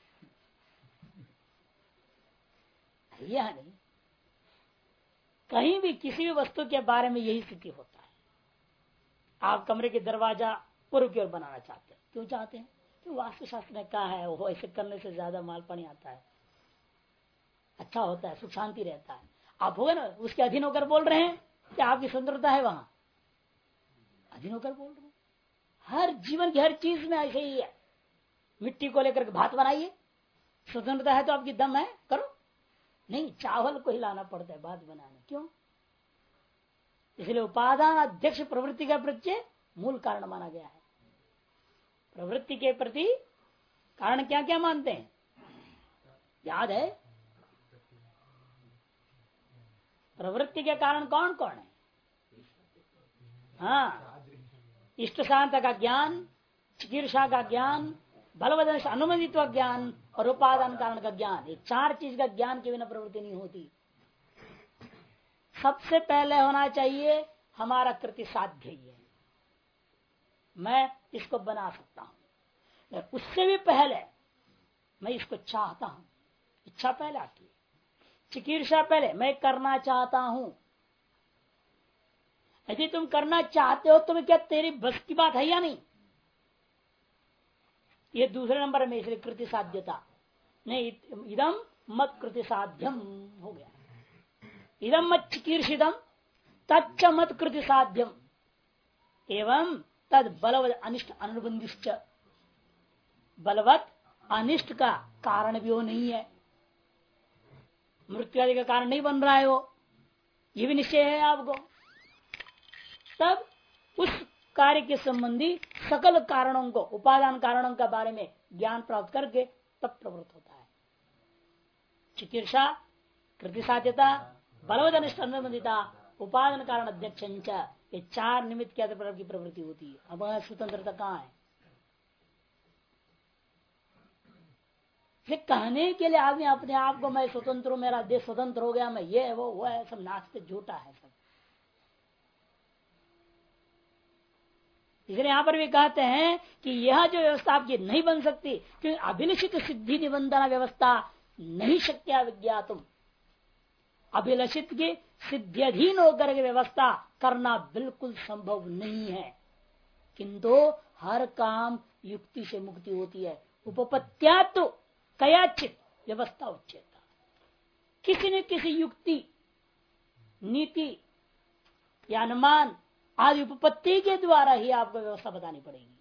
यह नहीं, कहीं भी किसी भी वस्तु के बारे में यही स्थिति होता है। आप कमरे के दरवाजा पूर्व की ओर बनाना चाहते हैं, क्यों चाहते हैं? तो वास्तुशास्त्र ने कहा है वो ऐसे करने से ज्यादा माल पानी आता है, अच्छा होता है, सुख शांति रहता है। आप हो ना उसके अधीन होकर बोल रहे हैं कि आपकी स्वतंत्रता है, वहां अधीन होकर बोल रहे हैं। हर जीवन की हर चीज में ऐसे ही है। मिट्टी को लेकर भात बनाइए, स्वतंत्रता है तो आपकी दम है, करो। नहीं, चावल को हिलाना पड़ता है भात बनाने, क्यों? इसलिए उपादान अध्यक्ष प्रवृत्ति का प्रत्यय मूल कारण माना गया है। प्रवृत्ति के प्रति कारण क्या क्या मानते हैं, याद है? प्रवृत्ति के कारण कौन कौन है? हाँ, इष्ट शांत का ज्ञान, चिकीर्षा का ज्ञान, बलवदन से अनुमोदित्व ज्ञान और उपादान कारण का ज्ञान, ये चार चीज का ज्ञान के बिना प्रवृत्ति नहीं होती। सबसे पहले होना चाहिए हमारा कृति साध्य ही है, मैं इसको बना सकता हूं। उससे भी पहले मैं इसको चाहता हूं, इच्छा पहले आती है। चिकीर्षा पहले मैं करना चाहता हूं। यदि तुम करना चाहते हो तो क्या तेरी बस की बात है या नहीं? ये दूसरे नंबर में, इसलिए कृति साध्यता नहीं। इदम मत कृति साध्यम हो गया। इदम मत चिकीर्षितम तच्च मत कृति साध्यम एवं तद बलवत अनिष्ट अनुबंधिश्च। बलवत अनिष्ट का कारण भी वो नहीं है, मृत्यु आदि का कारण नहीं बन रहा है वो, ये भी निश्चय है आपको। तब उस कार्य के संबंधी सकल कारणों को, उपादान कारणों के बारे में ज्ञान प्राप्त करके तब प्रवृत्त होता है। चिकीर्षा, कृति साध्यता, बलवत अनिष्ट अनुबंधिता, उपादान कारण अध्यक्ष, ये चार निमित्त के आधार की प्रवृत्ति होती है। अब स्वतंत्रता कहाँ है? कहने के लिए आदमी अपने आप को मैं स्वतंत्र हूं, मेरा देश स्वतंत्र हो गया, मैं ये वो है, सब नाचते झूठा है सब। इसलिए यहां पर भी कहते हैं कि यह जो व्यवस्था आपकी नहीं बन सकती, क्योंकि अभिलषित सिद्धि निबंधना व्यवस्था नहीं शक्या विज्ञातुम। अभिलषित की सिद्ध्यधीन होकर के व्यवस्था करना बिल्कुल संभव नहीं है, किंतु हर काम युक्ति से मुक्ति होती है। उपपत्त्या तो कयाचित व्यवस्था उच्चेता, किसी न किसी युक्ति, नीति या अनुमान आदि उपपत्ति के द्वारा ही आपको व्यवस्था बतानी पड़ेगी।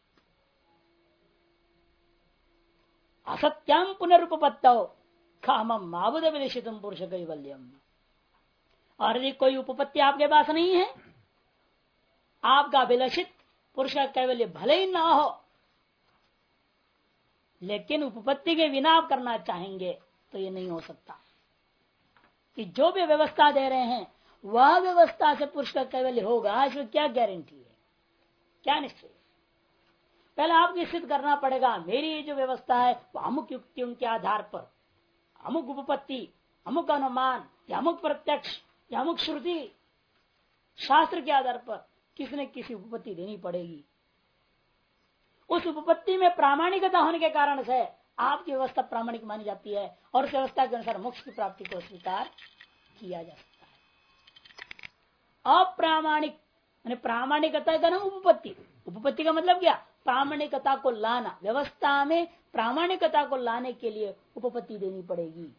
असत्याम पुनरुपपत्तो कामम माबुद विलिशितम पुरुष कैवल्यम। और यदि कोई उपपत्ति आपके पास नहीं है, आपका अभिलषित पुरुष का कैवल्य भले ही ना हो, लेकिन उपपत्ति के बिना आप करना चाहेंगे तो ये नहीं हो सकता। कि जो भी व्यवस्था दे रहे हैं वह व्यवस्था से पुरुष का कैवल्य होगा, इसमें क्या गारंटी है, क्या निश्चय? पहले आपको सिद्ध करना पड़ेगा मेरी जो व्यवस्था है वो अमुक युक्तियों के आधार पर, अमुक उपपत्ति, अमुक अनुमान या अमुक प्रत्यक्ष या अमुक श्रुति शास्त्र के आधार पर किसी न किसी उपपत्ति देनी पड़ेगी। उस उपपत्ति में प्रामाणिकता होने के कारण से आपकी व्यवस्था प्रामाणिक मानी जाती है और उस व्यवस्था के अनुसार मोक्ष की प्राप्ति को स्वीकार किया जा सकता है। अप्रामाणिक माने प्रामाणिकता का नाम उपपत्ति। उपपत्ति का मतलब क्या? प्रामाणिकता को लाना। व्यवस्था में प्रामाणिकता को लाने के लिए उपपत्ति देनी पड़ेगी।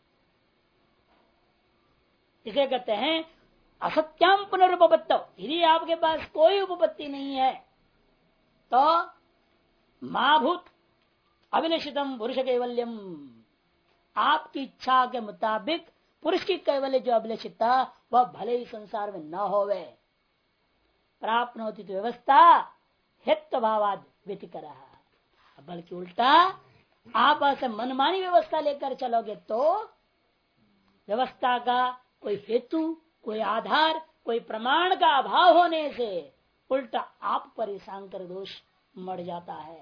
इसे कहते हैं असत्याम पुनरुपपत्तो। यदि आपके पास कोई उपपत्ति नहीं है तो माभूत अभिलषितम पुरुष कैवल्यम, आपकी इच्छा के मुताबिक पुरुष की कैवल्य जो अभिलषित था वह भले ही संसार में न होवे। प्राप्त होती तो व्यवस्था हेतु भावाद व्यतिकर, बल्कि उल्टा आप ऐसे मनमानी व्यवस्था लेकर चलोगे तो व्यवस्था का कोई हेतु, कोई आधार, कोई प्रमाण का अभाव होने से उल्टा आप पर सांकर दोष मर जाता है।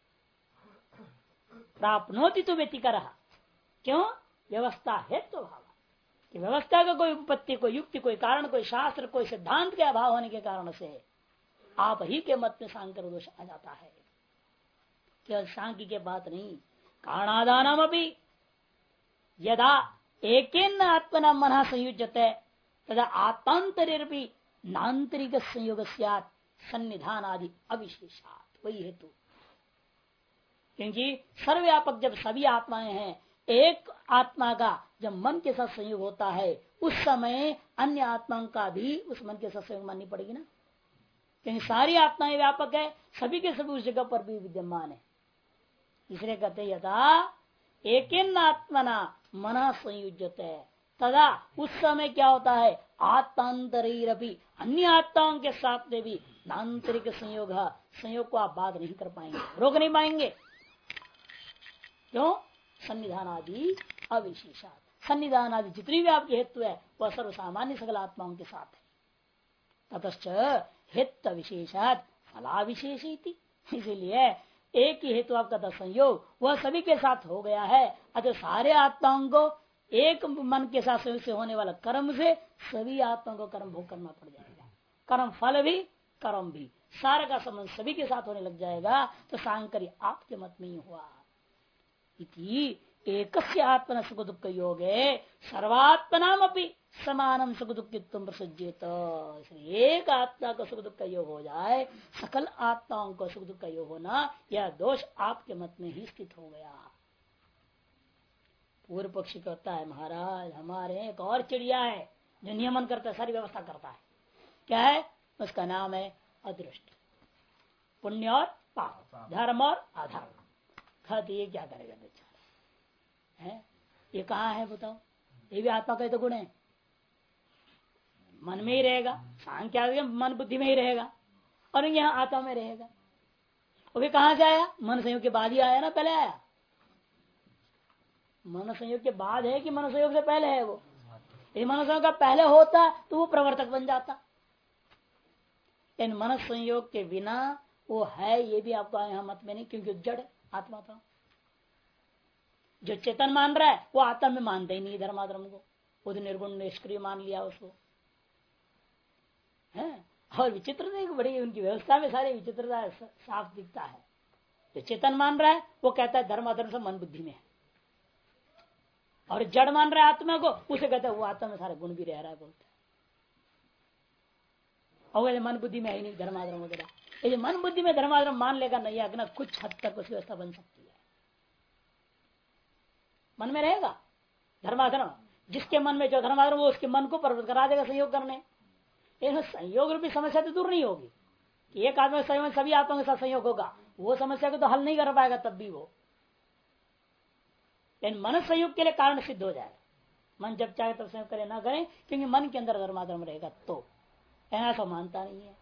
प्राप्नोति तो व्यतिकर, क्यों? व्यवस्था हेतु भाव, कि व्यवस्था का कोई उपपत्ति, कोई युक्ति, कोई कारण, कोई शास्त्र, कोई सिद्धांत के अभाव होने के कारण से आप ही के मत में सांकर दोष आ जाता है। केवल सांख्य के बात नहीं, कारणादानम अभी यदा एकेन आत्मना मन संयुज्यते तदा आत्मांतरेरपि नांतरिक संयोग सन्निधान आदि अविशेषात। वही हेतु, क्योंकि सर्वव्यापक जब सभी आत्माएं हैं, एक आत्मा का जब मन के साथ संयोग होता है उस समय अन्य आत्माओं का भी उस मन के साथ संयोग माननी पड़ेगी ना, क्योंकि सारी आत्माएं व्यापक है, सभी के सभी उस जगह पर भी विद्यमान है। इसलिए कहते यथा एकेन आत्मना मन संयुज्यते तदा उस समय क्या होता है? आत्मांतरीरपि, अन्य आत्माओं के साथ में भी आंतरिक संयोग, संयोग को आप बात नहीं कर पाएंगे, रोक नहीं पाएंगे। क्यों? सन्निधान आदि अविशेषात। सन्निधान आदि जितनी भी आपके हेतु है वह सर्वसामान्य सकल आत्माओं के साथ है। ततश्च हेतु विशेषात फला विशेष। इसीलिए एक ही हेतु आपका था संयोग, वह सभी के साथ हो गया है। अतः सारे आत्माओं को एक मन के साथ संयोग से होने वाला कर्म से सभी आत्माओं को कर्म भोग करना पड़ जाएगा। कर्म फल भी कर्म भी सारा का संबंध सभी के साथ होने लग जाएगा। तो सांकर्य आपके मत में ही हुआ। इति एकस्य आत्मन सुख दुख योगे सर्वात्मनाम अपनी समानम सुख दुखित्व प्रसज्जित। एक आत्मा का सुख दुख का योग हो जाए, सकल आत्माओं को सुख दुख का योग होना, यह दोष आपके मत में ही स्थित हो गया। पूर्व पक्षी कहता है महाराज हमारे एक और चिड़िया है जो नियमन करता है, सारी व्यवस्था करता है। क्या है? उसका नाम है अदृष्ट। पुण्य और पाप, धर्म और अधर्म। कहते ये क्या करेगा बेचारा है? ये कहाँ है बताओ? ये भी आत्मा का तो गुण है, मन में ही रहेगा। सांख्य मन बुद्धि में ही रहेगा और यहाँ आत्मा में रहेगा। वो भी कहां से आया? मन संयोग के बाद ही आया ना, पहले आया? मन संयोग के बाद है कि मन संयोग से पहले है? वो यदि मन संयोग का पहले होता तो वो प्रवर्तक बन जाता। इन मन संयोग के बिना वो है, ये भी आपको यहाँ मत में नहीं, क्योंकि जड़ आत्मा था। जो चेतन मान रहा है वो आत्मा में मानते ही नहीं धर्माधर्म को, वो तो निर्गुण निष्क्रिय मान लिया उसको है। और विचित्र नहीं, बड़ी उनकी व्यवस्था में सारी विचित्रता साफ दिखता है। जो चेतन मान रहा है वो कहता है धर्म अधर्म सब मन बुद्धि में है, और जड़ मान रहा है आत्मा को, उसे कहता है वो आत्मा में सारे गुण भी रह रहा है बोलते हैं। और मन बुद्धि में है नहीं धर्माधर्म वगैरह। ये जो मन बुद्धि में धर्माधर्म मान लेगा नहीं आगे ना, कुछ हद तक उसकी व्यवस्था बन सकती है। मन में रहेगा धर्माधर्म, जिसके मन में जो धर्माधर्म वो उसके मन को प्रवृत्त करा देगा संयोग करने। संयोग रूपी समस्या तो दूर नहीं होगी कि एक आत्मा संयोग सभी आत्माओं के साथ संयोग होगा, वो समस्या को तो हल नहीं कर पाएगा तब भी वो। लेकिन मन संयोग के लिए कारण सिद्ध हो जाए। मन जब चाहे तब संयोग करे ना करे, क्योंकि मन के अंदर धर्माधर्म रहेगा तो ऐसा मानता नहीं है।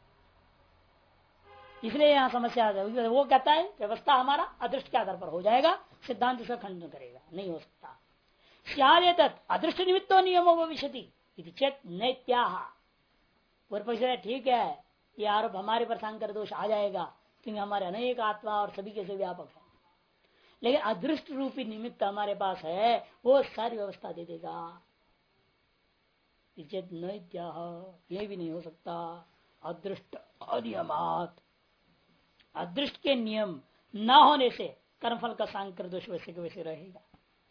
इसलिए यहाँ समस्या आ जाएगी। वो कहता है व्यवस्था हमारा अदृष्ट के आधार पर हो जाएगा, सिद्धांत इसका खंडन करेगा, नहीं हो सकता। अदृष्ट निमित्तो नियमो भविष्यति चेत नैत्याह। ठीक है, ये आरोप हमारे पर सांकर दोष आ जाएगा, क्योंकि हमारे अनेक आत्मा और सभी के से व्यापक है। लेकिन अदृष्ट रूपी निमित्त हमारे पास है, वो सारी व्यवस्था दे देगा। ये भी नहीं हो सकता। अदृष्ट अनियमात, अदृष्ट के नियम न होने से कर्मफल का सांकर दोष वैसे के वैसे रहेगा।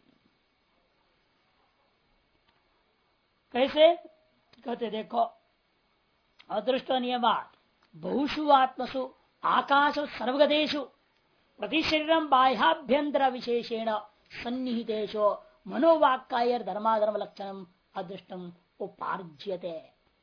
कैसे कहते देखो, अदृष्ट नियमात बहुषु आत्मसु आकाश सर्वगदेशु प्रति शरीरम बाह्याभ्यंतर विशेषेण सन्निहितेशो मनोवाक्कायर धर्माधर्म लक्षणम अदृष्टम उपार्ज्यते।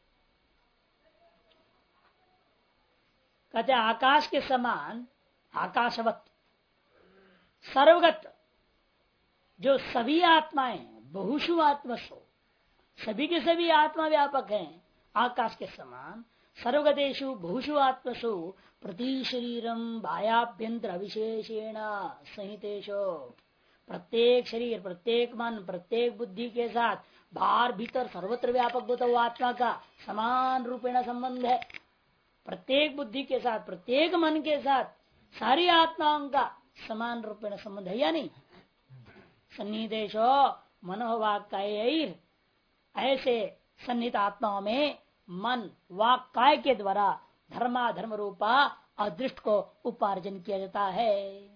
कहते आकाश के समान, आकाशवत सर्वगत जो सभी आत्माएं, बहुषु आत्मसु सभी के सभी आत्मा व्यापक हैं, आकाश के समान सर्वगतेषु बहुषु आत्मसु प्रति शरीरम बाह्याभ्यंतर अविशेषेण संहितेषु प्रत्येक शरीर, प्रत्येक मन, प्रत्येक बुद्धि के साथ बाहर भीतर सर्वत्र व्यापक होता हुआ आत्मा का समान रूपेण संबंध है। प्रत्येक बुद्धि के साथ, प्रत्येक मन के साथ सारी आत्माओं का समान रूपेण संबंध है या नहीं? सन्निहितेषु मनोवाक्कायैर, ऐसे सन्निहित आत्माओं में मन वाक काय के द्वारा धर्माधर्म रूपा अदृष्ट को उपार्जन किया जाता है।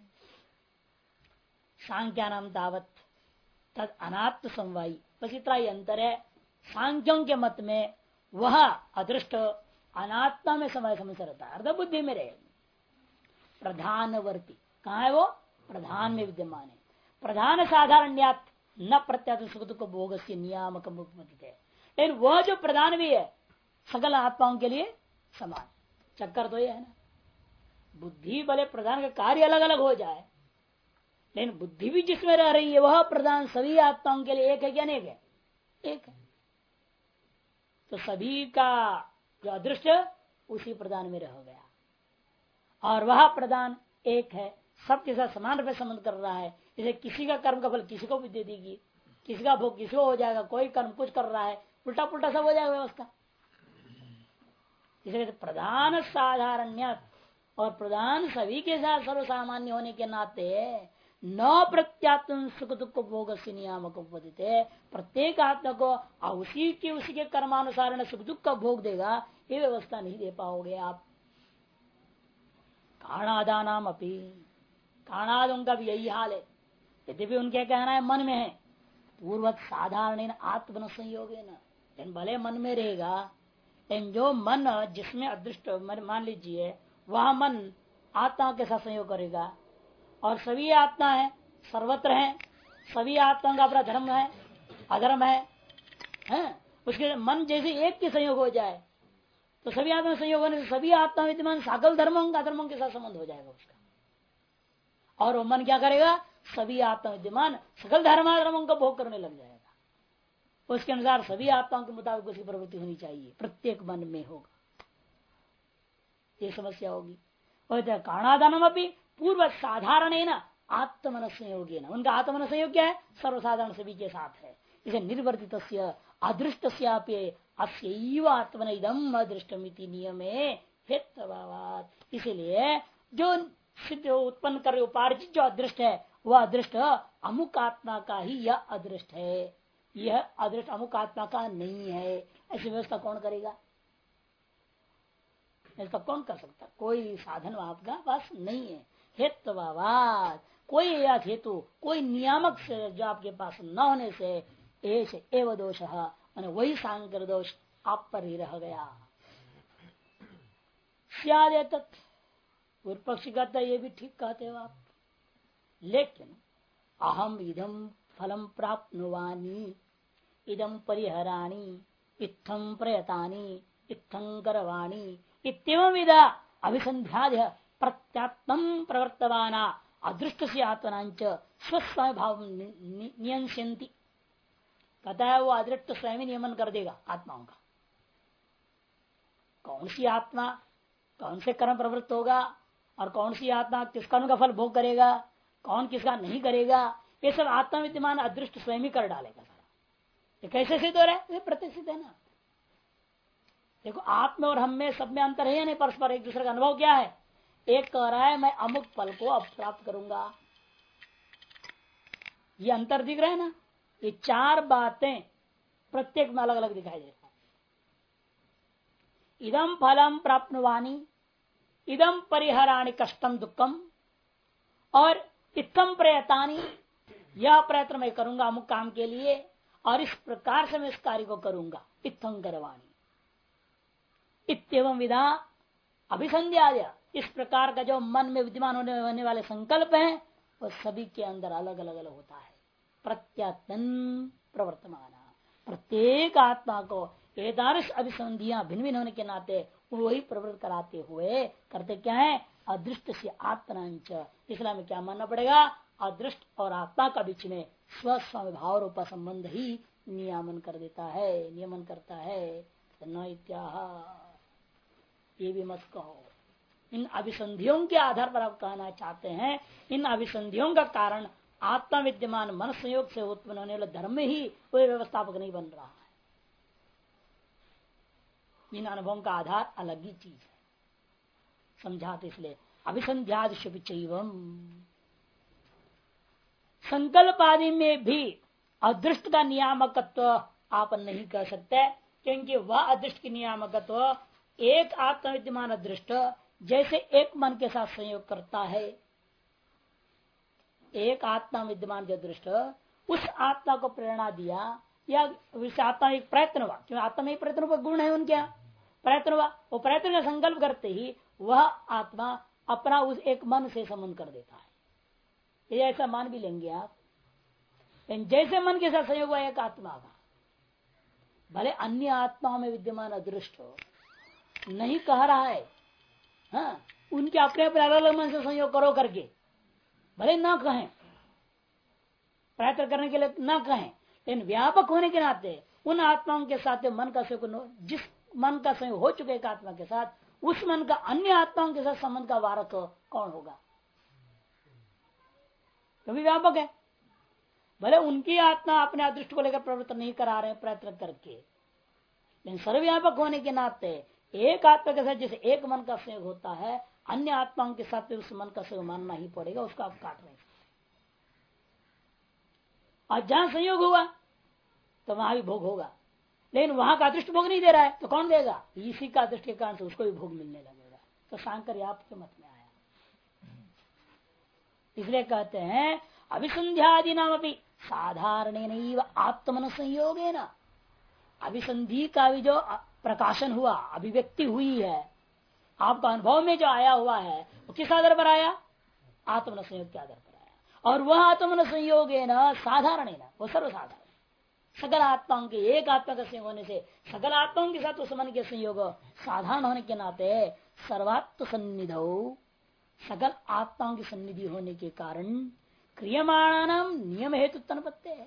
सांख्या नाम तावत तद अनात्म समवायी, बस इतना ही अंतर है। सांख्यों के मत में वह अदृष्ट अनात्मा में समय समय से रहता है, अर्ध बुद्धि में रहे। प्रधानवर्ती कहाँ है? वो प्रधान में विद्यमान है। प्रधान साधारण्यात न प्रत्यात सुख दुख भोग से नियामक है। लेकिन वह जो प्रधान भी है सकल आत्माओं के लिए समान। चक्कर तो यह है ना, बुद्धि भले प्रधान का कार्य अलग अलग हो जाए, लेकिन बुद्धि भी जिसमें रह रही है वह प्रधान सभी आत्माओं के लिए एक है क्या? नहीं है, एक है। तो सभी का जो अदृष्ट उसी प्रधान में रह गया, और वह प्रधान एक है, सबके साथ समान रूप से संबंध कर रहा है। इसे किसी का कर्म का फल किसी को भी दे देगी, किसी का भोग किसी को हो जाएगा। कोई कर्म कुछ कर रहा है, उल्टा पुल्टा सब हो जाएगा व्यवस्था। इसलिए प्रधान साधारण्य और प्रधान सभी के साथ सर्वसामान्य होने के नाते न प्रत्यात्म सुख दुख भोग से नियामक उपदिते, प्रत्येक आत्मा को उसी के कर्मानुसार सुख दुख का भोग देगा, ये व्यवस्था नहीं दे पाओगे आप। काणादानाम अपी, काणाद उनका भी यही हाल है। यद्यपि उनके कहना है मन में है, पूर्वत साधारण आत्मन संयोग है न, भले मन में रहेगा, लेकिन जो मन जिसमें अदृष्ट मान लीजिए वह मन आत्मा के साथ संयोग करेगा, और सभी आत्मा है सर्वत्र है, सभी आत्मा का अपना धर्म है अधर्म है? उसके मन जैसे एक के संयोग हो जाए तो सभी आत्मा संयोग होने से सभी आत्मा विद्यमान सकल धर्मों का धर्मों के साथ संबंध हो जाएगा उसका, और वो मन क्या करेगा, सभी आत्मा विद्यमान सकल धर्मों का भोग करने लग जाएगा। उसके अनुसार सभी आत्माओं के मुताबिक उसकी प्रवृत्ति होनी चाहिए, प्रत्येक मन में होगा, ये समस्या होगी। और काणादानम अपनी पूर्व साधारण है ना आत्मन संयोग है ना, उनका आत्मन संयोग क्या है, सर्वसाधारण सभी के साथ है। इसे निर्वर्तित अदृष्ट अस्यैव आत्मन इदम अदृष्टमिति नियमे हेत्वाद। इसीलिए जो सिद्ध उत्पन्न कर उपार्जित जो अदृष्ट है वह अदृष्ट अमुक आत्मा का ही यह अदृष्ट है, यह अदृष्ट अमुक आत्मा का नहीं है। ऐसी व्यवस्था कौन करेगा, ऐसा कौन कर सकता, कोई साधन आपका पास नहीं है। हेत्वाद, कोई या हेतु कोई नियामक से जो आपके पास न होने से एष एव दोष, मैंने वही सांकर दोष आप पर ही रह गया। पूर्व पक्षी कहता ये भी ठीक कहते हो आप, लेकिन अहम इदम फलम प्राप्नुवानी इदम परिहराणी इत्थम प्रयतानी इत्थं करवाणी इत्येवं विधा अभिसंध्याद्य प्रत्यात्मं प्रवर्तमाना अदृष्ट से आत्मनांच स्वस्व भाव नियंस्यन्ति। कहता है वो अदृष्ट स्वयं नियमन कर देगा आत्माओं का, कौन सी आत्मा कौन से कर्म प्रवृत्त होगा और कौन सी आत्मा किस कर्म का फल भोग करेगा, कौन किसका नहीं करेगा, ये सब आत्मा विद्यमान अदृष्ट स्वयं ही कर डालेगा सारा। ये कैसे सिद्ध हो रहा है, प्रतिष्ठित है ना। देखो आप में और हम में सब में अंतर है या नहीं, परस्पर एक दूसरे का अनुभव क्या है। एक कह रहा है मैं अमुक फल को अब प्राप्त करूंगा, ये अंतर दिख रहा है ना। ये चार बातें प्रत्येक में अलग अलग दिखाई दे रहा है। इदम फलम प्राप्तवानी इदम परिहराणी कष्टम दुखम और इत्थम प्रयतानी, यह प्रयत्न मैं करूंगा अमुक काम के लिए और इस प्रकार से मैं इस कार्य को करूंगा। इत्थम करवाणी इत्येवं विधा अभिसंध्याय, इस प्रकार का जो मन में विद्यमान होने वाले संकल्प हैं वो सभी के अंदर अलग अलग अलग होता है। प्रत्यात्मन प्रवर्तमान, प्रत्येक आत्मा को एदारस अभिसंधियां भिन्न भिन्न होने के नाते वही प्रवृत्त कराते हुए करते क्या है, अदृष्ट से आत्मनांच। इसलिए हमें क्या मानना पड़ेगा, अदृष्ट और आत्मा का बीच में स्वस्व भाव रूप संबंध ही नियमन कर देता है, नियमन करता है। न इत्याह, ये भी मत कहो। इन अभिसंधियों के आधार पर आप कहना चाहते हैं, इन अभिसंधियों का कारण आत्मा विद्यमान मन संयोग से उत्पन्न होने वाला धर्म में ही कोई व्यवस्थापक नहीं बन रहा है। इन अनुभवों का आधार अलग ही चीज है, समझाते इसलिए अभिसंध्यादिशम संकल्प आदि में भी अदृष्ट का नियामकत्व आप नहीं कर सकते, क्योंकि वह अदृष्ट की नियामकत्व एक आत्मा विद्यमान अदृष्ट जैसे एक मन के साथ संयोग करता है। एक आत्मा विद्यमान जो दृष्ट उस आत्मा को प्रेरणा दिया या उस आत्मा एक प्रयत्न हुआ, क्योंकि आत्मा में प्रयत्न का गुण है उनके यहाँ, प्रयत्न हुआ, वो प्रयत्न का संकल्प करते ही वह आत्मा अपना उस एक मन से संबंध कर देता है। ये ऐसा मान भी लेंगे आप, जैसे मन के साथ संयोग हुआ एक आत्मा का, भले अन्य आत्माओं में विद्यमान अदृष्ट हो नहीं कह रहा है, हाँ उनके अपने अपने अलग अलग मन से संयोग करो करके भले ना कहें, प्रयत्न करने के लिए ना कहें, लेकिन व्यापक होने के नाते उन आत्माओं के साथ मन का संयोग, जिस मन का संयोग हो चुके एक आत्मा के साथ, उस मन का अन्य आत्माओं के साथ संबंध का वारक कौन होगा, कभी व्यापक है। भले उनकी आत्मा अपने अदृष्ट को लेकर प्रवृत्त नहीं करा रहे प्रयत्न करके, लेकिन सर्वव्यापक होने के नाते एक आत्मा के साथ जैसे एक मन का संयोग होता है, अन्य आत्माओं के साथ उस मन का संयोग मानना ही पड़ेगा, उसका आप काट नहीं सकते। और जहां संयोग हुआ तो वहां भी भोग होगा, लेकिन वहां का अदृष्ट भोग नहीं दे रहा है तो कौन देगा? इसी का अदृष्ट के कारण से उसको भी भोग मिलने लगेगा। तो सांकर आपके मत में आया, इसलिए कहते हैं अभिसंध्यादि नाम भी साधारण आत्मन संयोग है ना। अभिसंधि का भी जो प्रकाशन हुआ, अभिव्यक्ति हुई है, आपका अनुभव में जो आया हुआ है, वो किस आधार पर आया? आत्मन संयोग के आधार पर आया। और वह आत्मन संयोग है ना साधारण है ना, वो सर्वसाधारण, सकल आत्माओं के एक आत्मा का संयोग होने से सकल आत्माओं के साथ उस मन के संयोग साधारण होने के नाते सर्वात्म सन्निधौ, सकल आत्माओं की सन्निधि होने के कारण क्रियमाणानाम नियम हेतु उत्पत्ति है।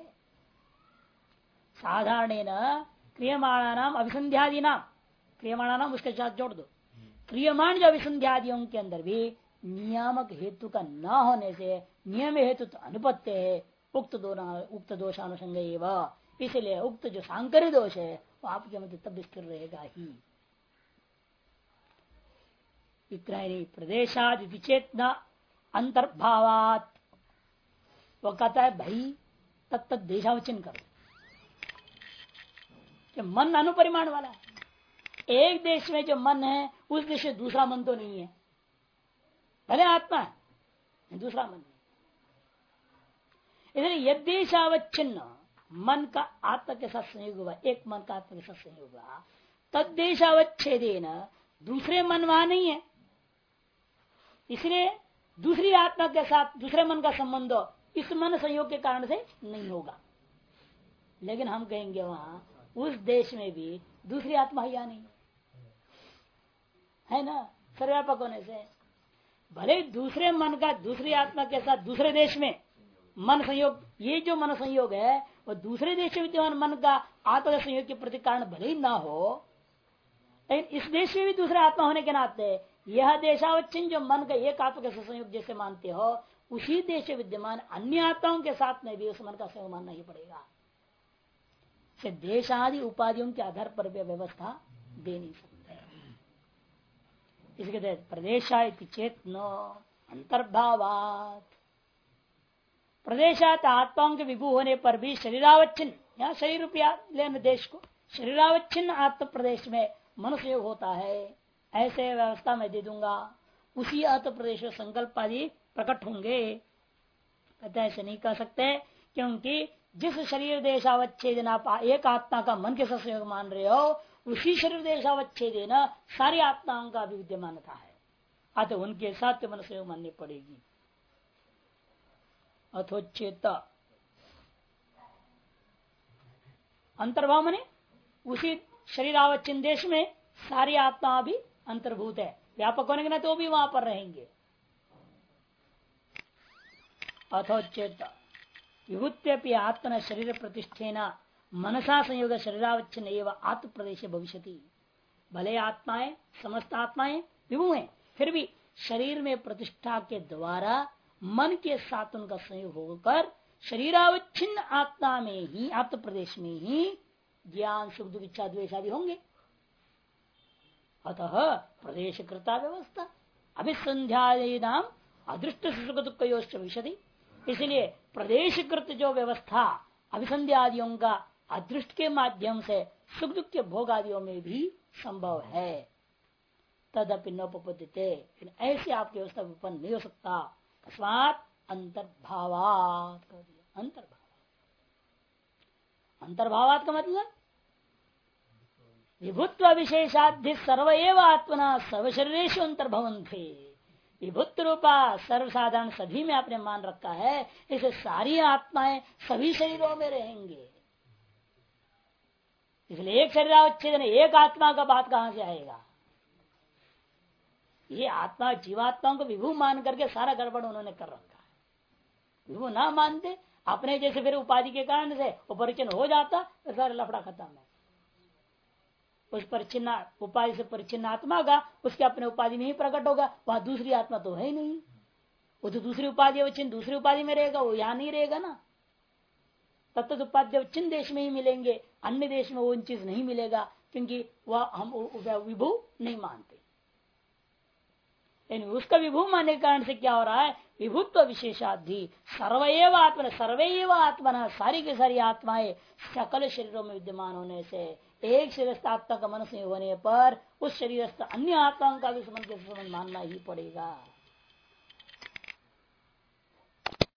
साधारण क्रियमाणानाम अभिसंध्यादि नाम, क्रियमाणानाम उसके साथ जोड़ दो, क्रियमाण जो अभिसंध्यादियों के अंदर भी नियामक हेतु का न होने से नियम हेतु तो अनुपत्ति है, उक्त दोषानुसंग एवं, इसलिए उक्त जो सांकर्य दोष है वो आपके मध्य तब स्थिर रहेगा ही। इतना ही नहीं, प्रदेशादि चेतना अंतर्भावात, वो कहता है भाई तत्त देशावचन करो कि मन अनुपरिमाण वाला है। एक देश में जो मन है उस देश में दूसरा मन तो नहीं है, भले आत्मा है दूसरा मन नहीं। इसलिए यदेशावच्छिन्न मन का आत्मा के साथ संयोग हुआ, एक मन का आत्मा के साथ संयोग हुआ, तद्देशावच्छेदेन दूसरे मन वहां नहीं है, इसलिए दूसरी आत्मा के साथ दूसरे मन का संबंध इस मन संयोग के कारण से नहीं होगा। लेकिन हम कहेंगे वहां उस देश में भी दूसरी आत्मा है या नहीं है ना, सर्वव्यापक होने से भले दूसरे मन का दूसरी आत्मा के साथ दूसरे देश में मन संयोग, ये जो मन संयोग है वो दूसरे देश में विद्यमान मन का आत्मा संयोग के प्रति कारण भले ही ना हो, लेकिन इस देश में भी दूसरे आत्मा होने के नाते यह देशावच्छिन्न जो मन का एक आत्मा के संयोग जैसे मानते हो, उसी देश में विद्यमान अन्य आत्माओं के साथ में भी उस मन का संयोग मानना ही पड़ेगा। से देश आदि उपाधियों के आधार पर भी व्यवस्था दे नहीं सकते। इसके तहत प्रदेशायति चेतनो अंतर्भावात, प्रदेशात आत्माओं के विभू होने पर भी शरीरावच्छिन्न, यहाँ शरीर रूपया लेने देश को शरीरावच्छिन्न आत्म प्रदेश में मनुष्य योग होता है, ऐसे व्यवस्था मैं दे दूंगा, उसी आत्म प्रदेश में संकल्प आदि प्रकट होंगे। कहते ऐसे नहीं कह सकते, क्योंकि जिस शरीर देशावच्छेदन आप एक आत्मा का मन के साथ संयोग मान रहे हो, उसी शरीर देशावच्छेदन सारी आत्माओं का भी विद्यमानता है, अतः उनके साथ मन संयोग माननी पड़ेगी। अथोच्चेत अंतर्भाव माने उसी शरीरावच्छिन्न देश में सारी आत्मा भी अंतर्भूत है, व्यापक होने के नाते वो भी वहां पर रहेंगे। अथोच्चेत विभूत्यपि आत्मन शरीर प्रतिष्ठेना मनसा संयोग शरीरावच्छिन्न एवं आत्म प्रदेश भविष्यति, भले आत्माएं समस्त आत्माएं विभू हैं, फिर भी शरीर में प्रतिष्ठा के द्वारा मन के साथ उनका संयोग होकर शरीरावच्छिन्न आत्मा में ही आत्म प्रदेश में ही ज्ञान सुख दुख इच्छा द्वेष आदि होंगे। अतः प्रदेश कृता व्यवस्था अभिसंध्यादि नाम अदृष्ट सुख दुख भविष्यति, इसलिए प्रदेशकृत जो व्यवस्था अभिसंध्यादियों का अदृष्ट के माध्यम से सुख दुख के भोग आदियों में भी संभव है। तदपि नोपपद्यते, ऐसी आपकी व्यवस्था उत्पन्न नहीं हो सकता। तस्मात् अंतर्भावात कर दिया। अंतर्भावात का मतलब विभुत्व विशेषाधि सर्व एव आत्मना सर्वशरीरेषु अंतर्भवन्ते, विभुत्व रूपा सर्वसाधारण सभी में आपने मान रखा है, इसे सारी आत्माएं सभी शरीरों में रहेंगे। इसलिए एक शरीरावच्छेदन एक आत्मा का बात कहां से आएगा? ये आत्मा जीवात्माओं को विभू मान करके सारा गड़बड़ उन्होंने कर रखा है। विभू ना मानते अपने जैसे फिर उपाधि के कारण से वो परिचिन्न हो जाता तो सारा लफड़ा खत्म है। उस परिचिन्न उपाधि से परिचिन्न आत्मा का उसके अपने उपाधि में ही प्रकट होगा, वहां दूसरी आत्मा तो है ही नहीं। वो तो दूसरी उपाधि अवच्छिन्न दूसरी उपाधि में रहेगा, वो यहां नहीं रहेगा ना। तत्त उपाधि अवच्छिन्न देश में ही मिलेंगे, अन्य देश में वो चीज नहीं मिलेगा। क्योंकि वह हम विभू नहीं मानते। लेकिन उसका विभू मानने के कारण से क्या हो रहा है, विभुत्व विशेषाधि सर्वैव आत्मा, सर्वैव आत्मा, सारी की सारी आत्माएं सकल शरीरों में विद्यमान होने से एक शरीरस्थ आत्मा का मन से होने पर उस शरीरस्थ अन्य आत्माओं का भी संबंध मानना ही पड़ेगा।